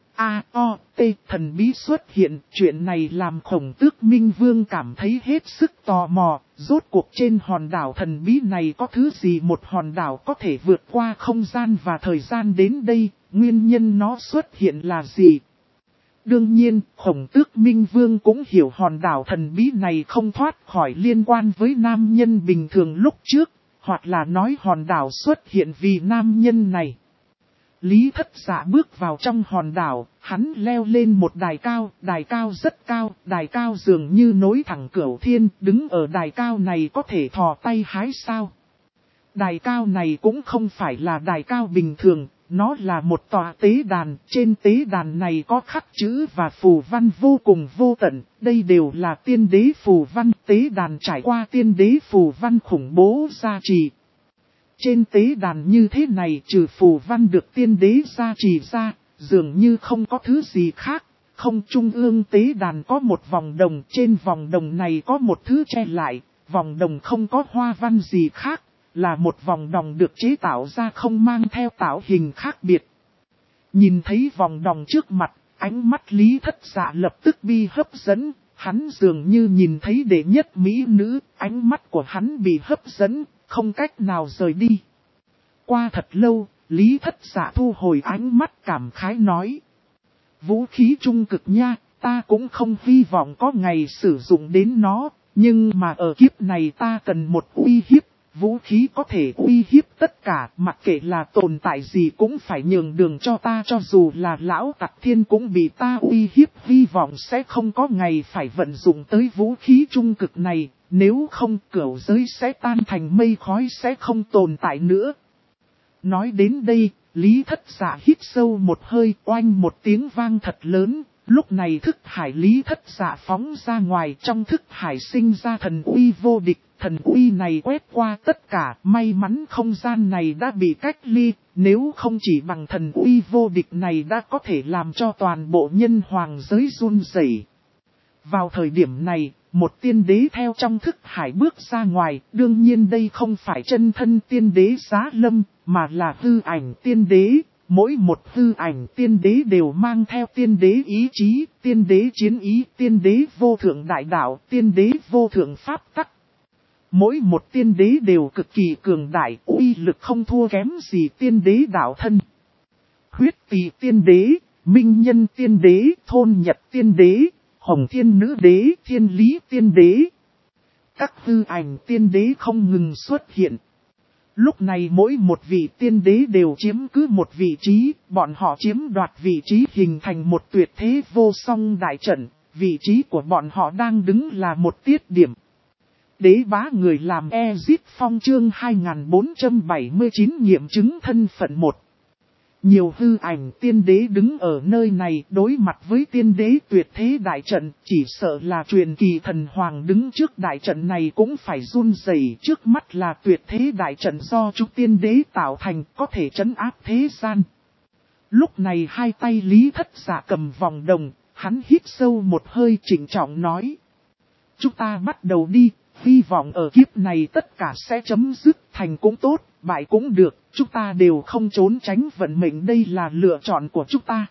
A: o t thần bí xuất hiện, chuyện này làm Khổng Tước Minh Vương cảm thấy hết sức tò mò, rốt cuộc trên hòn đảo thần bí này có thứ gì, một hòn đảo có thể vượt qua không gian và thời gian đến đây, nguyên nhân nó xuất hiện là gì? Đương nhiên, Khổng Tước Minh Vương cũng hiểu hòn đảo thần bí này không thoát khỏi liên quan với nam nhân bình thường lúc trước, hoặc là nói hòn đảo xuất hiện vì nam nhân này. Lý Thất Dạ bước vào trong hòn đảo, hắn leo lên một đài cao rất cao, đài cao dường như nối thẳng cửu thiên, đứng ở đài cao này có thể thò tay hái sao. Đài cao này cũng không phải là đài cao bình thường, nó là một tòa tế đàn, trên tế đàn này có khắc chữ và phù văn vô cùng vô tận, đây đều là tiên đế phù văn, tế đàn trải qua tiên đế phù văn khủng bố gia trì. Trên tế đàn như thế này trừ phù văn được tiên đế gia trì ra, dường như không có thứ gì khác. Không, trung ương tế đàn có một vòng đồng, trên vòng đồng này có một thứ che lại, vòng đồng không có hoa văn gì khác, là một vòng đồng được chế tạo ra không mang theo tạo hình khác biệt. Nhìn thấy vòng đồng trước mặt, ánh mắt Lý Thất Dạ lập tức bị hấp dẫn, hắn dường như nhìn thấy đệ nhất mỹ nữ, ánh mắt của hắn bị hấp dẫn, không cách nào rời đi. Qua thật lâu, Lý Thất Dạ thu hồi ánh mắt cảm khái nói. Vũ khí trung cực nha, ta cũng không hy vọng có ngày sử dụng đến nó, nhưng mà ở kiếp này ta cần một uy hiếp, vũ khí có thể uy hiếp tất cả, mặc kệ là tồn tại gì cũng phải nhường đường cho ta, cho dù là lão tặc thiên cũng bị ta uy hiếp, hy vọng sẽ không có ngày phải vận dụng tới vũ khí trung cực này, nếu không cửu giới sẽ tan thành mây khói, sẽ không tồn tại nữa. Nói đến đây, Lý Thất Dạ hít sâu một hơi, oanh một tiếng vang thật lớn, lúc này thức hải Lý Thất Dạ phóng ra ngoài, trong thức hải sinh ra thần uy vô địch, thần uy này quét qua tất cả, may mắn không gian này đã bị cách ly, nếu không chỉ bằng thần uy vô địch này đã có thể làm cho toàn bộ nhân hoàng giới run rẩy. Vào thời điểm này, một tiên đế theo trong thức hải bước ra ngoài, đương nhiên đây không phải chân thân tiên đế Giá Lâm, mà là hư ảnh tiên đế. Mỗi một hư ảnh tiên đế đều mang theo tiên đế ý chí, tiên đế chiến ý, tiên đế vô thượng đại đạo, tiên đế vô thượng pháp tắc. Mỗi một tiên đế đều cực kỳ cường đại, uy lực không thua kém gì tiên đế đạo thân. Huyết Tỳ tiên đế, Minh Nhân tiên đế, Thôn Nhật tiên đế, Hồng Thiên Nữ đế, Thiên Lý tiên đế. Các hư ảnh tiên đế không ngừng xuất hiện. Lúc này mỗi một vị tiên đế đều chiếm cứ một vị trí, bọn họ chiếm đoạt vị trí hình thành một tuyệt thế vô song đại trận, vị trí của bọn họ đang đứng là một tiết điểm. Đế bá người làm Ezip Phong chương 2479 nghiệm chứng thân phận 1. Nhiều hư ảnh tiên đế đứng ở nơi này đối mặt với tiên đế tuyệt thế đại trận, chỉ sợ là truyền kỳ thần hoàng đứng trước đại trận này cũng phải run rẩy. Trước mắt là tuyệt thế đại trận do chúng tiên đế tạo thành, có thể trấn áp thế gian. Lúc này hai tay Lý Thất Dạ cầm vòng đồng, hắn hít sâu một hơi trịnh trọng nói. Chúng ta bắt đầu đi, hy vọng ở kiếp này tất cả sẽ chấm dứt, thành cũng tốt, bại cũng được, chúng ta đều không trốn tránh vận mệnh, đây là lựa chọn của chúng ta.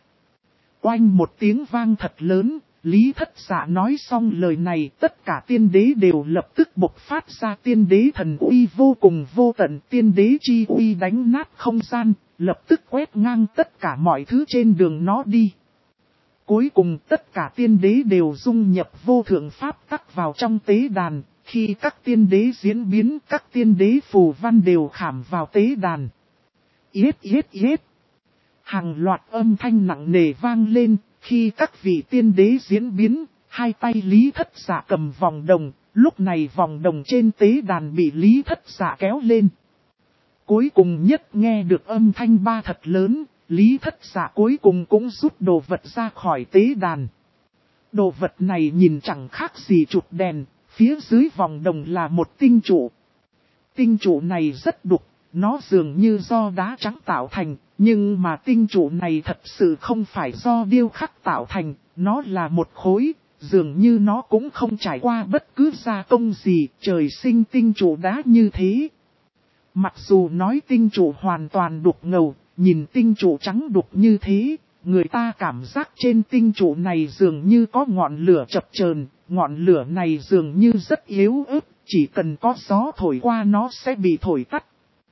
A: Oanh một tiếng vang thật lớn, Lý Thất Dạ nói xong lời này, tất cả tiên đế đều lập tức bộc phát ra tiên đế thần uy vô cùng vô tận, tiên đế chi uy đánh nát không gian, lập tức quét ngang tất cả mọi thứ trên đường nó đi. Cuối cùng tất cả tiên đế đều dung nhập vô thượng pháp tắc vào trong tế đàn, khi các tiên đế diễn biến, các tiên đế phù văn đều khảm vào tế đàn. Yết yết yết. Hàng loạt âm thanh nặng nề vang lên, khi các vị tiên đế diễn biến, hai tay Lý Thất Dạ cầm vòng đồng, lúc này vòng đồng trên tế đàn bị Lý Thất Dạ kéo lên. Cuối cùng nhất nghe được âm thanh ba thật lớn, Lý Thất Dạ cuối cùng cũng rút đồ vật ra khỏi tế đàn. Đồ vật này nhìn chẳng khác gì chụp đèn, phía dưới vòng đồng là một tinh trụ. Tinh trụ này rất đục, nó dường như do đá trắng tạo thành, nhưng mà tinh trụ này thật sự không phải do điêu khắc tạo thành, nó là một khối, dường như nó cũng không trải qua bất cứ gia công gì, trời sinh tinh trụ đá như thế. Mặc dù nói tinh trụ hoàn toàn đục ngầu, nhìn tinh trụ trắng đục như thế, người ta cảm giác trên tinh trụ này dường như có ngọn lửa chập chờn, ngọn lửa này dường như rất yếu ớt, chỉ cần có gió thổi qua nó sẽ bị thổi tắt.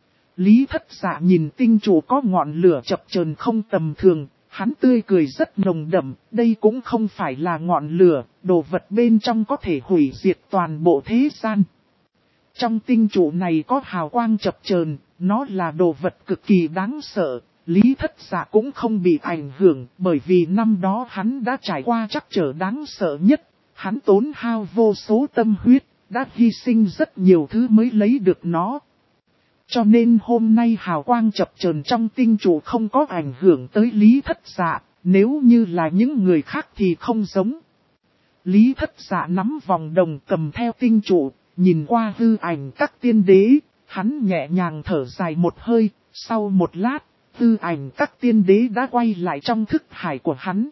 A: Lý Thất Dạ nhìn tinh trụ có ngọn lửa chập chờn không tầm thường, hắn tươi cười rất nồng đậm, đây cũng không phải là ngọn lửa, đồ vật bên trong có thể hủy diệt toàn bộ thế gian. Trong tinh trụ này có hào quang chập chờn, nó là đồ vật cực kỳ đáng sợ. Lý Thất Dạ cũng không bị ảnh hưởng, bởi vì năm đó hắn đã trải qua trắc trở đáng sợ nhất. Hắn tốn hao vô số tâm huyết, đã hy sinh rất nhiều thứ mới lấy được nó. Cho nên hôm nay hào quang chập chờn trong tinh trụ không có ảnh hưởng tới Lý Thất Dạ, nếu như là những người khác thì không giống. Lý Thất Dạ nắm vòng đồng cầm theo tinh trụ, nhìn qua hư ảnh các tiên đế, hắn nhẹ nhàng thở dài một hơi, sau một lát, hư ảnh các tiên đế đã quay lại trong thức hải của hắn.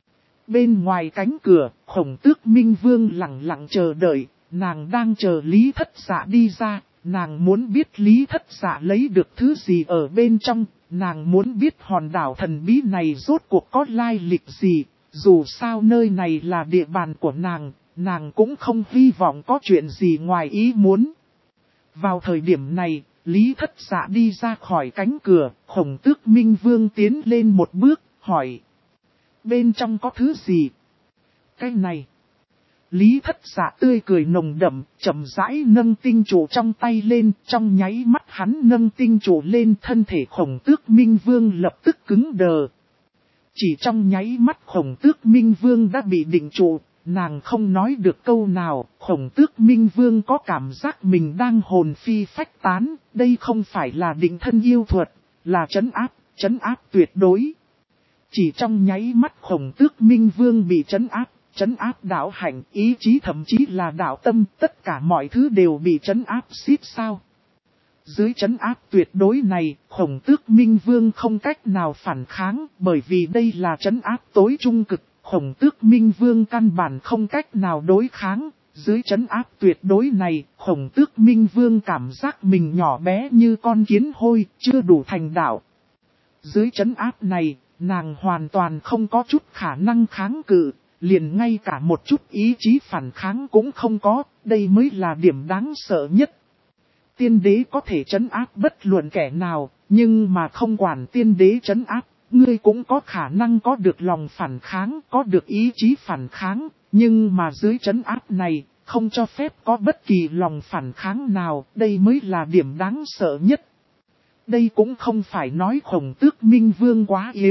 A: Bên ngoài cánh cửa, Khổng Tước Minh Vương lặng lặng chờ đợi, nàng đang chờ Lý Thất Dạ đi ra, nàng muốn biết Lý Thất Dạ lấy được thứ gì ở bên trong, nàng muốn biết hòn đảo thần bí này rốt cuộc có lai lịch gì, dù sao nơi này là địa bàn của nàng cũng không hy vọng có chuyện gì ngoài ý muốn. Vào thời điểm này, Lý Thất Dạ đi ra khỏi cánh cửa, Khổng Tước Minh Vương tiến lên một bước, hỏi. Bên trong có thứ gì? Cái này. Lý Thất Dạ tươi cười nồng đậm, chậm rãi nâng tinh trụ trong tay lên, trong nháy mắt hắn nâng tinh trụ lên, thân thể Khổng Tước Minh Vương lập tức cứng đờ. Chỉ trong nháy mắt Khổng Tước Minh Vương đã bị định trụ, nàng không nói được câu nào, Khổng Tước Minh Vương có cảm giác mình đang hồn phi phách tán, đây không phải là định thân yêu thuật, là trấn áp tuyệt đối. Chỉ trong nháy mắt Khổng Tước Minh Vương bị trấn áp đạo hạnh, ý chí thậm chí là đạo tâm, tất cả mọi thứ đều bị trấn áp xít sao. Dưới trấn áp tuyệt đối này, Khổng Tước Minh Vương không cách nào phản kháng, bởi vì đây là trấn áp tối trung cực, Khổng Tước Minh Vương căn bản không cách nào đối kháng. Dưới trấn áp tuyệt đối này, Khổng Tước Minh Vương cảm giác mình nhỏ bé như con kiến hôi, chưa đủ thành đạo. Dưới trấn áp này, nàng hoàn toàn không có chút khả năng kháng cự, liền ngay cả một chút ý chí phản kháng cũng không có, đây mới là điểm đáng sợ nhất. Tiên đế có thể trấn áp bất luận kẻ nào, nhưng mà không quản tiên đế trấn áp, ngươi cũng có khả năng có được lòng phản kháng, có được ý chí phản kháng, nhưng mà dưới trấn áp này, không cho phép có bất kỳ lòng phản kháng nào, đây mới là điểm đáng sợ nhất. Đây cũng không phải nói Khổng Tước Minh Vương quá yếu,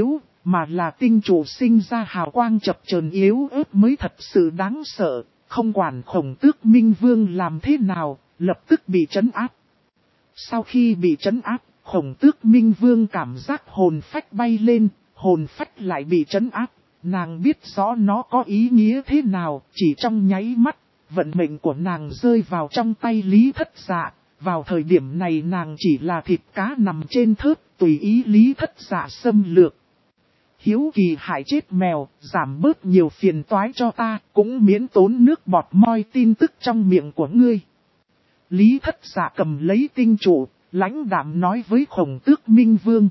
A: mà là tinh trụ sinh ra hào quang chập chờn yếu ớt mới thật sự đáng sợ, không quản Khổng Tước Minh Vương làm thế nào, lập tức bị trấn áp. Sau khi bị trấn áp, Khổng Tước Minh Vương cảm giác hồn phách bay lên, hồn phách lại bị trấn áp, nàng biết rõ nó có ý nghĩa thế nào, chỉ trong nháy mắt, vận mệnh của nàng rơi vào trong tay Lý Thất Dạ. Vào thời điểm này nàng chỉ là thịt cá nằm trên thớt, tùy ý Lý Thất Dạ xâm lược. Hiếu kỳ hại chết mèo, giảm bớt nhiều phiền toái cho ta, cũng miễn tốn nước bọt moi tin tức trong miệng của ngươi. Lý Thất Dạ cầm lấy tinh trụ, lãnh đạm nói với Khổng Tước Minh Vương.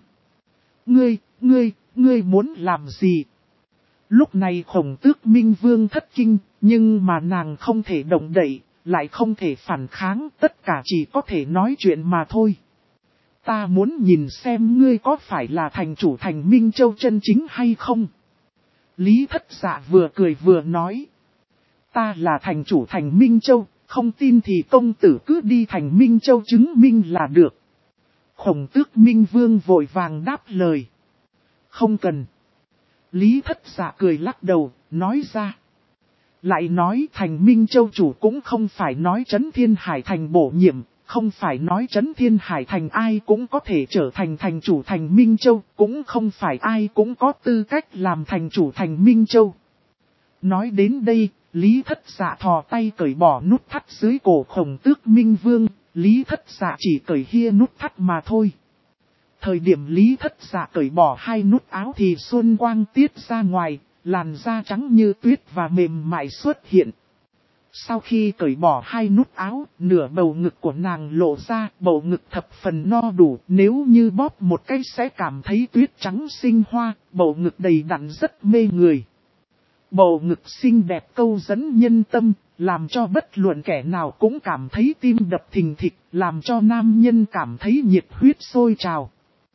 A: Ngươi muốn làm gì? Lúc này Khổng Tước Minh Vương thất kinh, nhưng mà nàng không thể động đậy, lại không thể phản kháng, tất cả chỉ có thể nói chuyện mà thôi. Ta muốn nhìn xem ngươi có phải là thành chủ thành Minh Châu chân chính hay không? Lý Thất Dạ vừa cười vừa nói. Ta là thành chủ thành Minh Châu, không tin thì công tử cứ đi thành Minh Châu chứng minh là được. Khổng Tước Minh Vương vội vàng đáp lời. Không cần. Lý Thất Dạ cười lắc đầu, nói ra. Lại nói thành Minh Châu chủ cũng không phải nói Trấn Thiên Hải Thành bổ nhiệm, không phải nói Trấn Thiên Hải Thành ai cũng có thể trở thành thành chủ thành Minh Châu, cũng không phải ai cũng có tư cách làm thành chủ thành Minh Châu. Nói đến đây, Lý Thất Dạ thò tay cởi bỏ nút thắt dưới cổ Khổng Tước Minh Vương, Lý Thất Dạ chỉ cởi hia nút thắt mà thôi. Thời điểm Lý Thất Dạ cởi bỏ hai nút áo thì xuân quang tiết ra ngoài, làn da trắng như tuyết và mềm mại xuất hiện. Sau khi cởi bỏ hai nút áo, nửa bầu ngực của nàng lộ ra, bầu ngực thập phần no đủ, nếu như bóp một cái sẽ cảm thấy tuyết trắng xinh hoa, bầu ngực đầy đặn rất mê người. Bầu ngực xinh đẹp câu dẫn nhân tâm, làm cho bất luận kẻ nào cũng cảm thấy tim đập thình thịch, làm cho nam nhân cảm thấy nhiệt huyết sôi trào.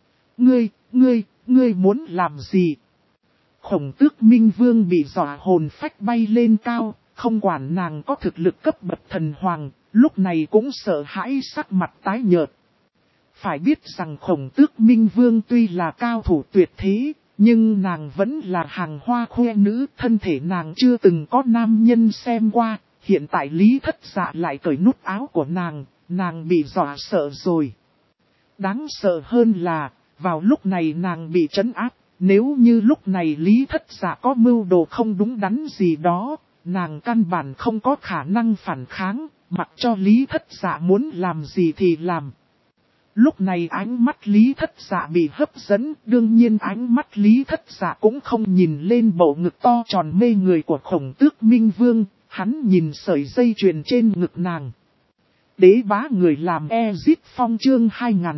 A: Ngươi muốn làm gì? Khổng Tước Minh Vương bị dọa hồn phách bay lên cao, không quản nàng có thực lực cấp bậc thần hoàng, lúc này cũng sợ hãi sắc mặt tái nhợt. Phải biết rằng Khổng Tước Minh Vương tuy là cao thủ tuyệt thế, nhưng nàng vẫn là hàng hoa khoe nữ, thân thể nàng chưa từng có nam nhân xem qua, hiện tại Lý Thất Dạ lại cởi nút áo của nàng bị dọa sợ rồi. Đáng sợ hơn là, vào lúc này nàng bị trấn áp, nếu như lúc này Lý Thất Dạ có mưu đồ không đúng đắn gì đó, nàng căn bản không có khả năng phản kháng, mặc cho Lý Thất Dạ muốn làm gì thì làm. Lúc này ánh mắt Lý Thất Dạ bị hấp dẫn, đương nhiên ánh mắt Lý Thất Dạ cũng không nhìn lên bầu ngực to tròn mê người của Khổng Tước Minh Vương, hắn nhìn sợi dây chuyền trên ngực nàng. Đế bá người làm Ezit Phong chương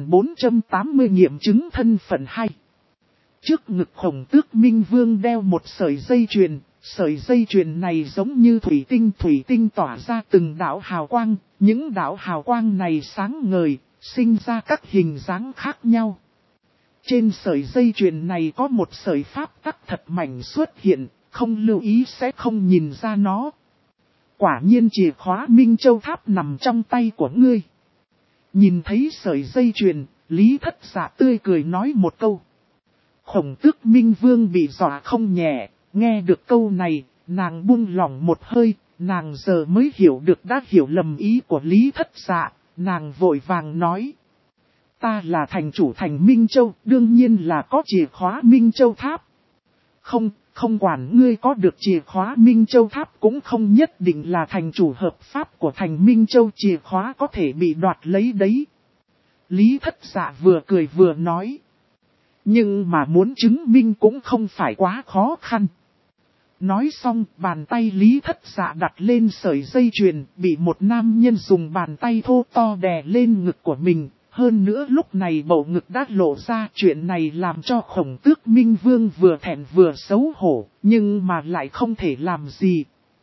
A: 2480 nghiệm chứng thân phận 2. Trước ngực Khổng Tước Minh Vương đeo một sợi dây chuyền này giống như thủy tinh tỏa ra từng đạo hào quang, những đạo hào quang này sáng ngời, sinh ra các hình dáng khác nhau. Trên sợi dây chuyền này có một sợi pháp tắc thật mảnh xuất hiện, không lưu ý sẽ không nhìn ra nó. Quả nhiên chìa khóa Minh Châu Tháp nằm trong tay của ngươi. Nhìn thấy sợi dây chuyền, Lý Thất Dạ tươi cười nói một câu. Khổng Tước Minh Vương bị dọa không nhẹ, nghe được câu này, nàng buông lỏng một hơi, nàng giờ mới hiểu được đã hiểu lầm ý của Lý Thất Dạ, nàng vội vàng nói. Ta là thành chủ thành Minh Châu, đương nhiên là có chìa khóa Minh Châu Tháp. Không quản ngươi có được chìa khóa Minh Châu Tháp cũng không nhất định là thành chủ hợp pháp của thành Minh Châu, chìa khóa có thể bị đoạt lấy đấy. Lý Thất Dạ vừa cười vừa nói. Nhưng mà muốn chứng minh cũng không phải quá khó khăn. Nói xong, bàn tay Lý Thất Dạ đặt lên sợi dây chuyền, bị một nam nhân dùng bàn tay thô to đè lên ngực của mình. Hơn nữa lúc này bầu ngực đã lộ ra, chuyện này làm cho Khổng Tước Minh Vương vừa thẹn vừa xấu hổ, nhưng mà lại không thể làm gì.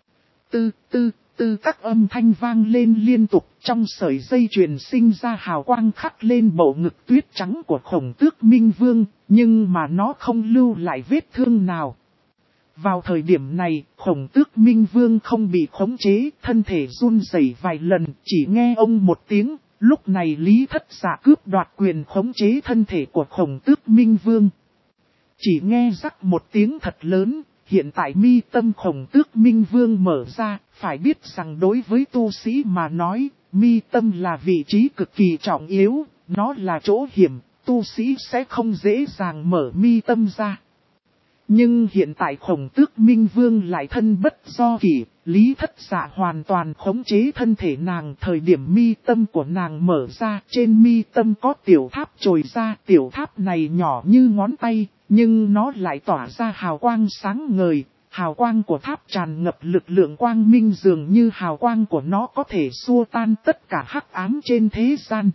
A: Các âm thanh vang lên liên tục, trong sợi dây chuyền sinh ra hào quang khắc lên bầu ngực tuyết trắng của Khổng Tước Minh Vương, nhưng mà nó không lưu lại vết thương nào. Vào thời điểm này, Khổng Tước Minh Vương không bị khống chế, thân thể run rẩy vài lần, chỉ nghe ông một tiếng. Lúc này Lý Thất Dạ cướp đoạt quyền khống chế thân thể của Khổng Tước Minh Vương. Chỉ nghe rắc một tiếng thật lớn, hiện tại mi tâm Khổng Tước Minh Vương mở ra, phải biết rằng đối với tu sĩ mà nói, mi tâm là vị trí cực kỳ trọng yếu, nó là chỗ hiểm, tu sĩ sẽ không dễ dàng mở mi tâm ra. Nhưng hiện tại Khổng Tước Minh Vương lại thân bất do kỷ, Lý Thất Dạ hoàn toàn khống chế thân thể nàng. Thời điểm mi tâm của nàng mở ra, trên mi tâm có tiểu tháp trồi ra, tiểu tháp này nhỏ như ngón tay, nhưng nó lại tỏa ra hào quang sáng ngời. Hào quang của tháp tràn ngập lực lượng quang minh, dường như hào quang của nó có thể xua tan tất cả hắc ám trên thế gian.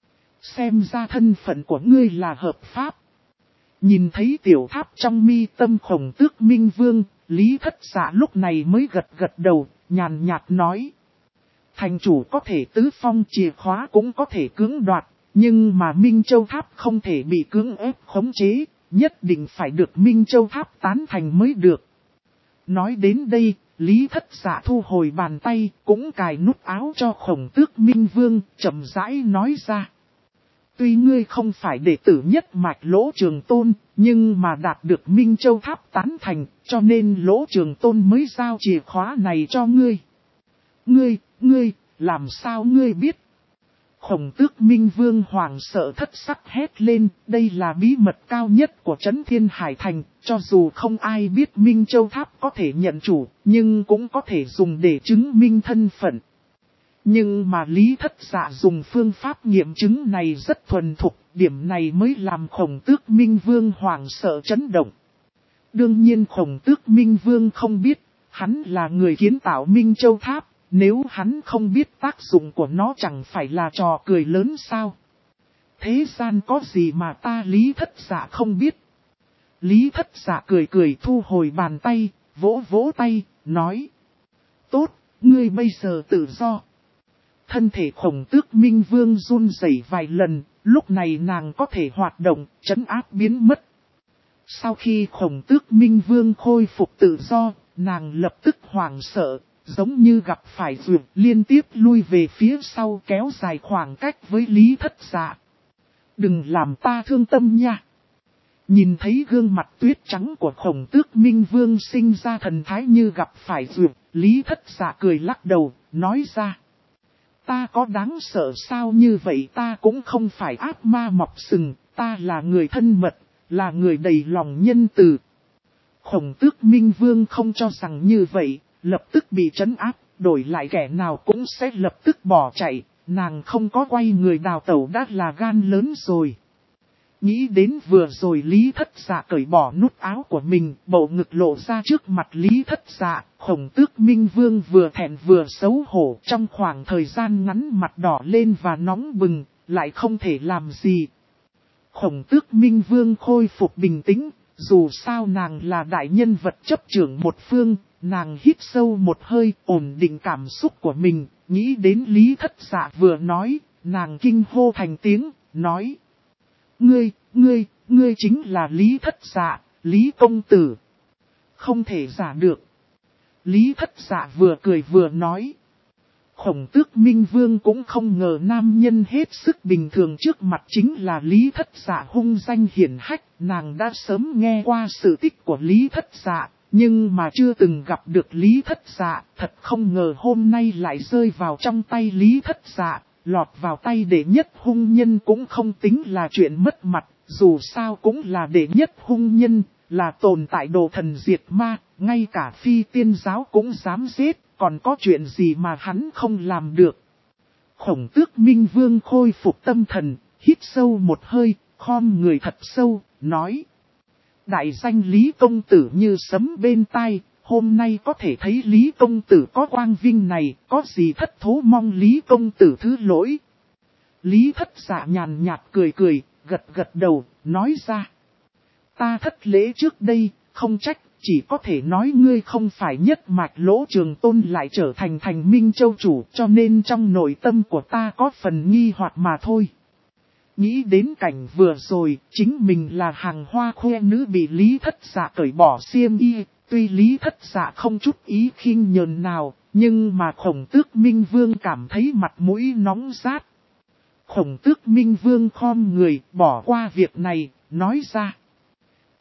A: Xem ra thân phận của ngươi là hợp pháp. Nhìn thấy tiểu tháp trong mi tâm Khổng Tước Minh Vương, Lý Thất Dạ lúc này mới gật gật đầu, nhàn nhạt nói. Thành chủ có thể tứ phong, chìa khóa cũng có thể cưỡng đoạt, nhưng mà Minh Châu Tháp không thể bị cưỡng ép khống chế, nhất định phải được Minh Châu Tháp tán thành mới được. Nói đến đây, Lý Thất Dạ thu hồi bàn tay, cũng cài nút áo cho Khổng Tước Minh Vương, chậm rãi nói ra. Tuy ngươi không phải đệ tử nhất mạch Lỗ Trường Tôn, nhưng mà đạt được Minh Châu Tháp tán thành, cho nên Lỗ Trường Tôn mới giao chìa khóa này cho ngươi. Ngươi, làm sao ngươi biết? Khổng Tước Minh Vương hoảng sợ thất sắc hét lên, đây là bí mật cao nhất của Trấn Thiên Hải Thành, cho dù không ai biết Minh Châu Tháp có thể nhận chủ, nhưng cũng có thể dùng để chứng minh thân phận. Nhưng mà Lý Thất Dạ dùng phương pháp nghiệm chứng này rất thuần thục, điểm này mới làm Khổng Tước Minh Vương hoảng sợ chấn động. Đương nhiên Khổng Tước Minh Vương không biết, hắn là người kiến tạo Minh Châu Tháp, nếu hắn không biết tác dụng của nó chẳng phải là trò cười lớn sao. Thế gian có gì mà ta Lý Thất Dạ không biết. Lý Thất Dạ cười thu hồi bàn tay, vỗ vỗ tay, nói. Tốt, ngươi bây giờ tự do. Thân thể Khổng Tước Minh Vương run rẩy vài lần, lúc này nàng có thể hoạt động, trấn áp biến mất. Sau khi Khổng Tước Minh Vương khôi phục tự do, nàng lập tức hoảng sợ, giống như gặp phải duyệt, liên tiếp lui về phía sau kéo dài khoảng cách với Lý Thất Dạ. Đừng làm ta thương tâm nha. Nhìn thấy gương mặt tuyết trắng của Khổng Tước Minh Vương sinh ra thần thái như gặp phải duyệt, Lý Thất Dạ cười lắc đầu, nói ra. Ta có đáng sợ sao? Như vậy ta cũng không phải ác ma mọc sừng, ta là người thân mật, là người đầy lòng nhân từ. Khổng Tước Minh Vương không cho rằng như vậy, lập tức bị trấn áp, đổi lại kẻ nào cũng sẽ lập tức bỏ chạy, nàng không có quay người đào tẩu đã là gan lớn rồi. Nghĩ đến vừa rồi Lý Thất Dạ cởi bỏ nút áo của mình, bầu ngực lộ ra trước mặt Lý Thất Dạ, Khổng Tước Minh Vương vừa thẹn vừa xấu hổ, trong khoảng thời gian ngắn mặt đỏ lên và nóng bừng, lại không thể làm gì. Khổng Tước Minh Vương khôi phục bình tĩnh, dù sao nàng là đại nhân vật chấp trưởng một phương, nàng hít sâu một hơi, ổn định cảm xúc của mình, nghĩ đến Lý Thất Dạ vừa nói, nàng kinh hô thành tiếng, nói. Ngươi chính là Lý Thất Dạ, Lý công tử. Không thể giả được. Lý Thất Dạ vừa cười vừa nói. Khổng Tước Minh Vương cũng không ngờ nam nhân hết sức bình thường trước mặt chính là Lý Thất Dạ hung danh hiển hách. Nàng đã sớm nghe qua sự tích của Lý Thất Dạ, nhưng mà chưa từng gặp được Lý Thất Dạ. Thật không ngờ hôm nay lại rơi vào trong tay Lý Thất Dạ. Lọt vào tay đệ nhất hung nhân cũng không tính là chuyện mất mặt, dù sao cũng là đệ nhất hung nhân, là tồn tại đồ thần diệt ma, ngay cả phi tiên giáo cũng dám giết, còn có chuyện gì mà hắn không làm được. Khổng Tước Minh Vương khôi phục tâm thần, hít sâu một hơi, khom người thật sâu, nói. Đại danh Lý công tử như sấm bên tai. Hôm nay có thể thấy Lý công tử có quang vinh này, có gì thất thố mong Lý công tử thứ lỗi. Lý Thất Dạ nhàn nhạt cười, gật đầu, nói ra. Ta thất lễ trước đây, không trách, chỉ có thể nói ngươi không phải nhất mạch Lỗ Trường Tôn lại trở thành Minh Châu chủ, cho nên trong nội tâm của ta có phần nghi hoặc mà thôi. Nghĩ đến cảnh vừa rồi, chính mình là hàng hoa khoe nữ bị Lý Thất Dạ cởi bỏ xiêm y. Tuy Lý Thất Dạ không chút ý khinh nhờn nào, nhưng mà Khổng Tước Minh Vương cảm thấy mặt mũi nóng rát. Khổng Tước Minh Vương khom người, bỏ qua việc này, nói ra.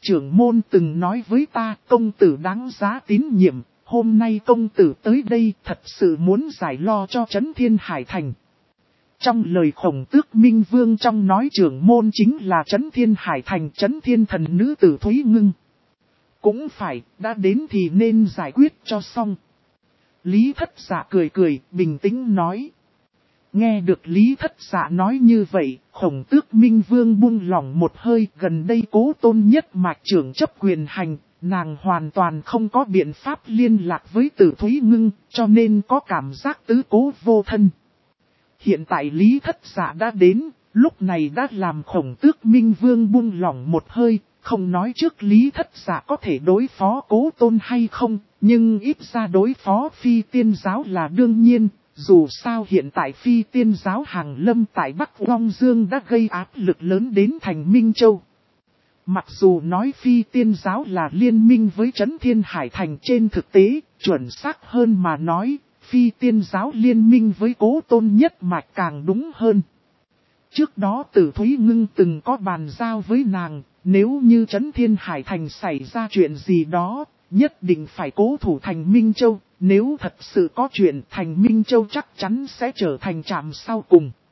A: trưởng môn từng nói với ta công tử đáng giá tín nhiệm, hôm nay công tử tới đây thật sự muốn giải lo cho Trấn Thiên Hải Thành. Trong lời Khổng Tước Minh Vương trong nói trưởng môn chính là Trấn Thiên Hải Thành Trấn Thiên thần nữ tử Thúy Ngưng. Cũng phải, đã đến thì nên giải quyết cho xong. Lý Thất Dạ cười cười, bình tĩnh nói. Nghe được Lý Thất Dạ nói như vậy, Khổng Tước Minh Vương buông lỏng một hơi. Gần đây Cố Tôn nhất mạch trưởng chấp quyền hành, nàng hoàn toàn không có biện pháp liên lạc với Tử Thúy Ngưng, cho nên có cảm giác tứ cố vô thân. Hiện tại Lý Thất Dạ đã đến, lúc này đã làm Khổng Tước Minh Vương buông lỏng một hơi. Không nói trước Lý Thất Dạ có thể đối phó Cố Tôn hay không, nhưng ít ra đối phó Phi Tiên Giáo là đương nhiên. Dù sao hiện tại Phi Tiên Giáo hàng lâm tại Bắc Long Dương đã gây áp lực lớn đến thành Minh Châu. Mặc dù nói Phi Tiên Giáo là liên minh với Trấn Thiên Hải Thành, trên thực tế, chuẩn xác hơn mà nói, Phi Tiên Giáo liên minh với Cố Tôn nhất mạch càng đúng hơn. Trước đó Tử Thúy Ngưng từng có bàn giao với nàng, nếu như Trấn Thiên Hải Thành xảy ra chuyện gì đó, nhất định phải cố thủ thành Minh Châu, nếu thật sự có chuyện thành Minh Châu chắc chắn sẽ trở thành trạm sau cùng.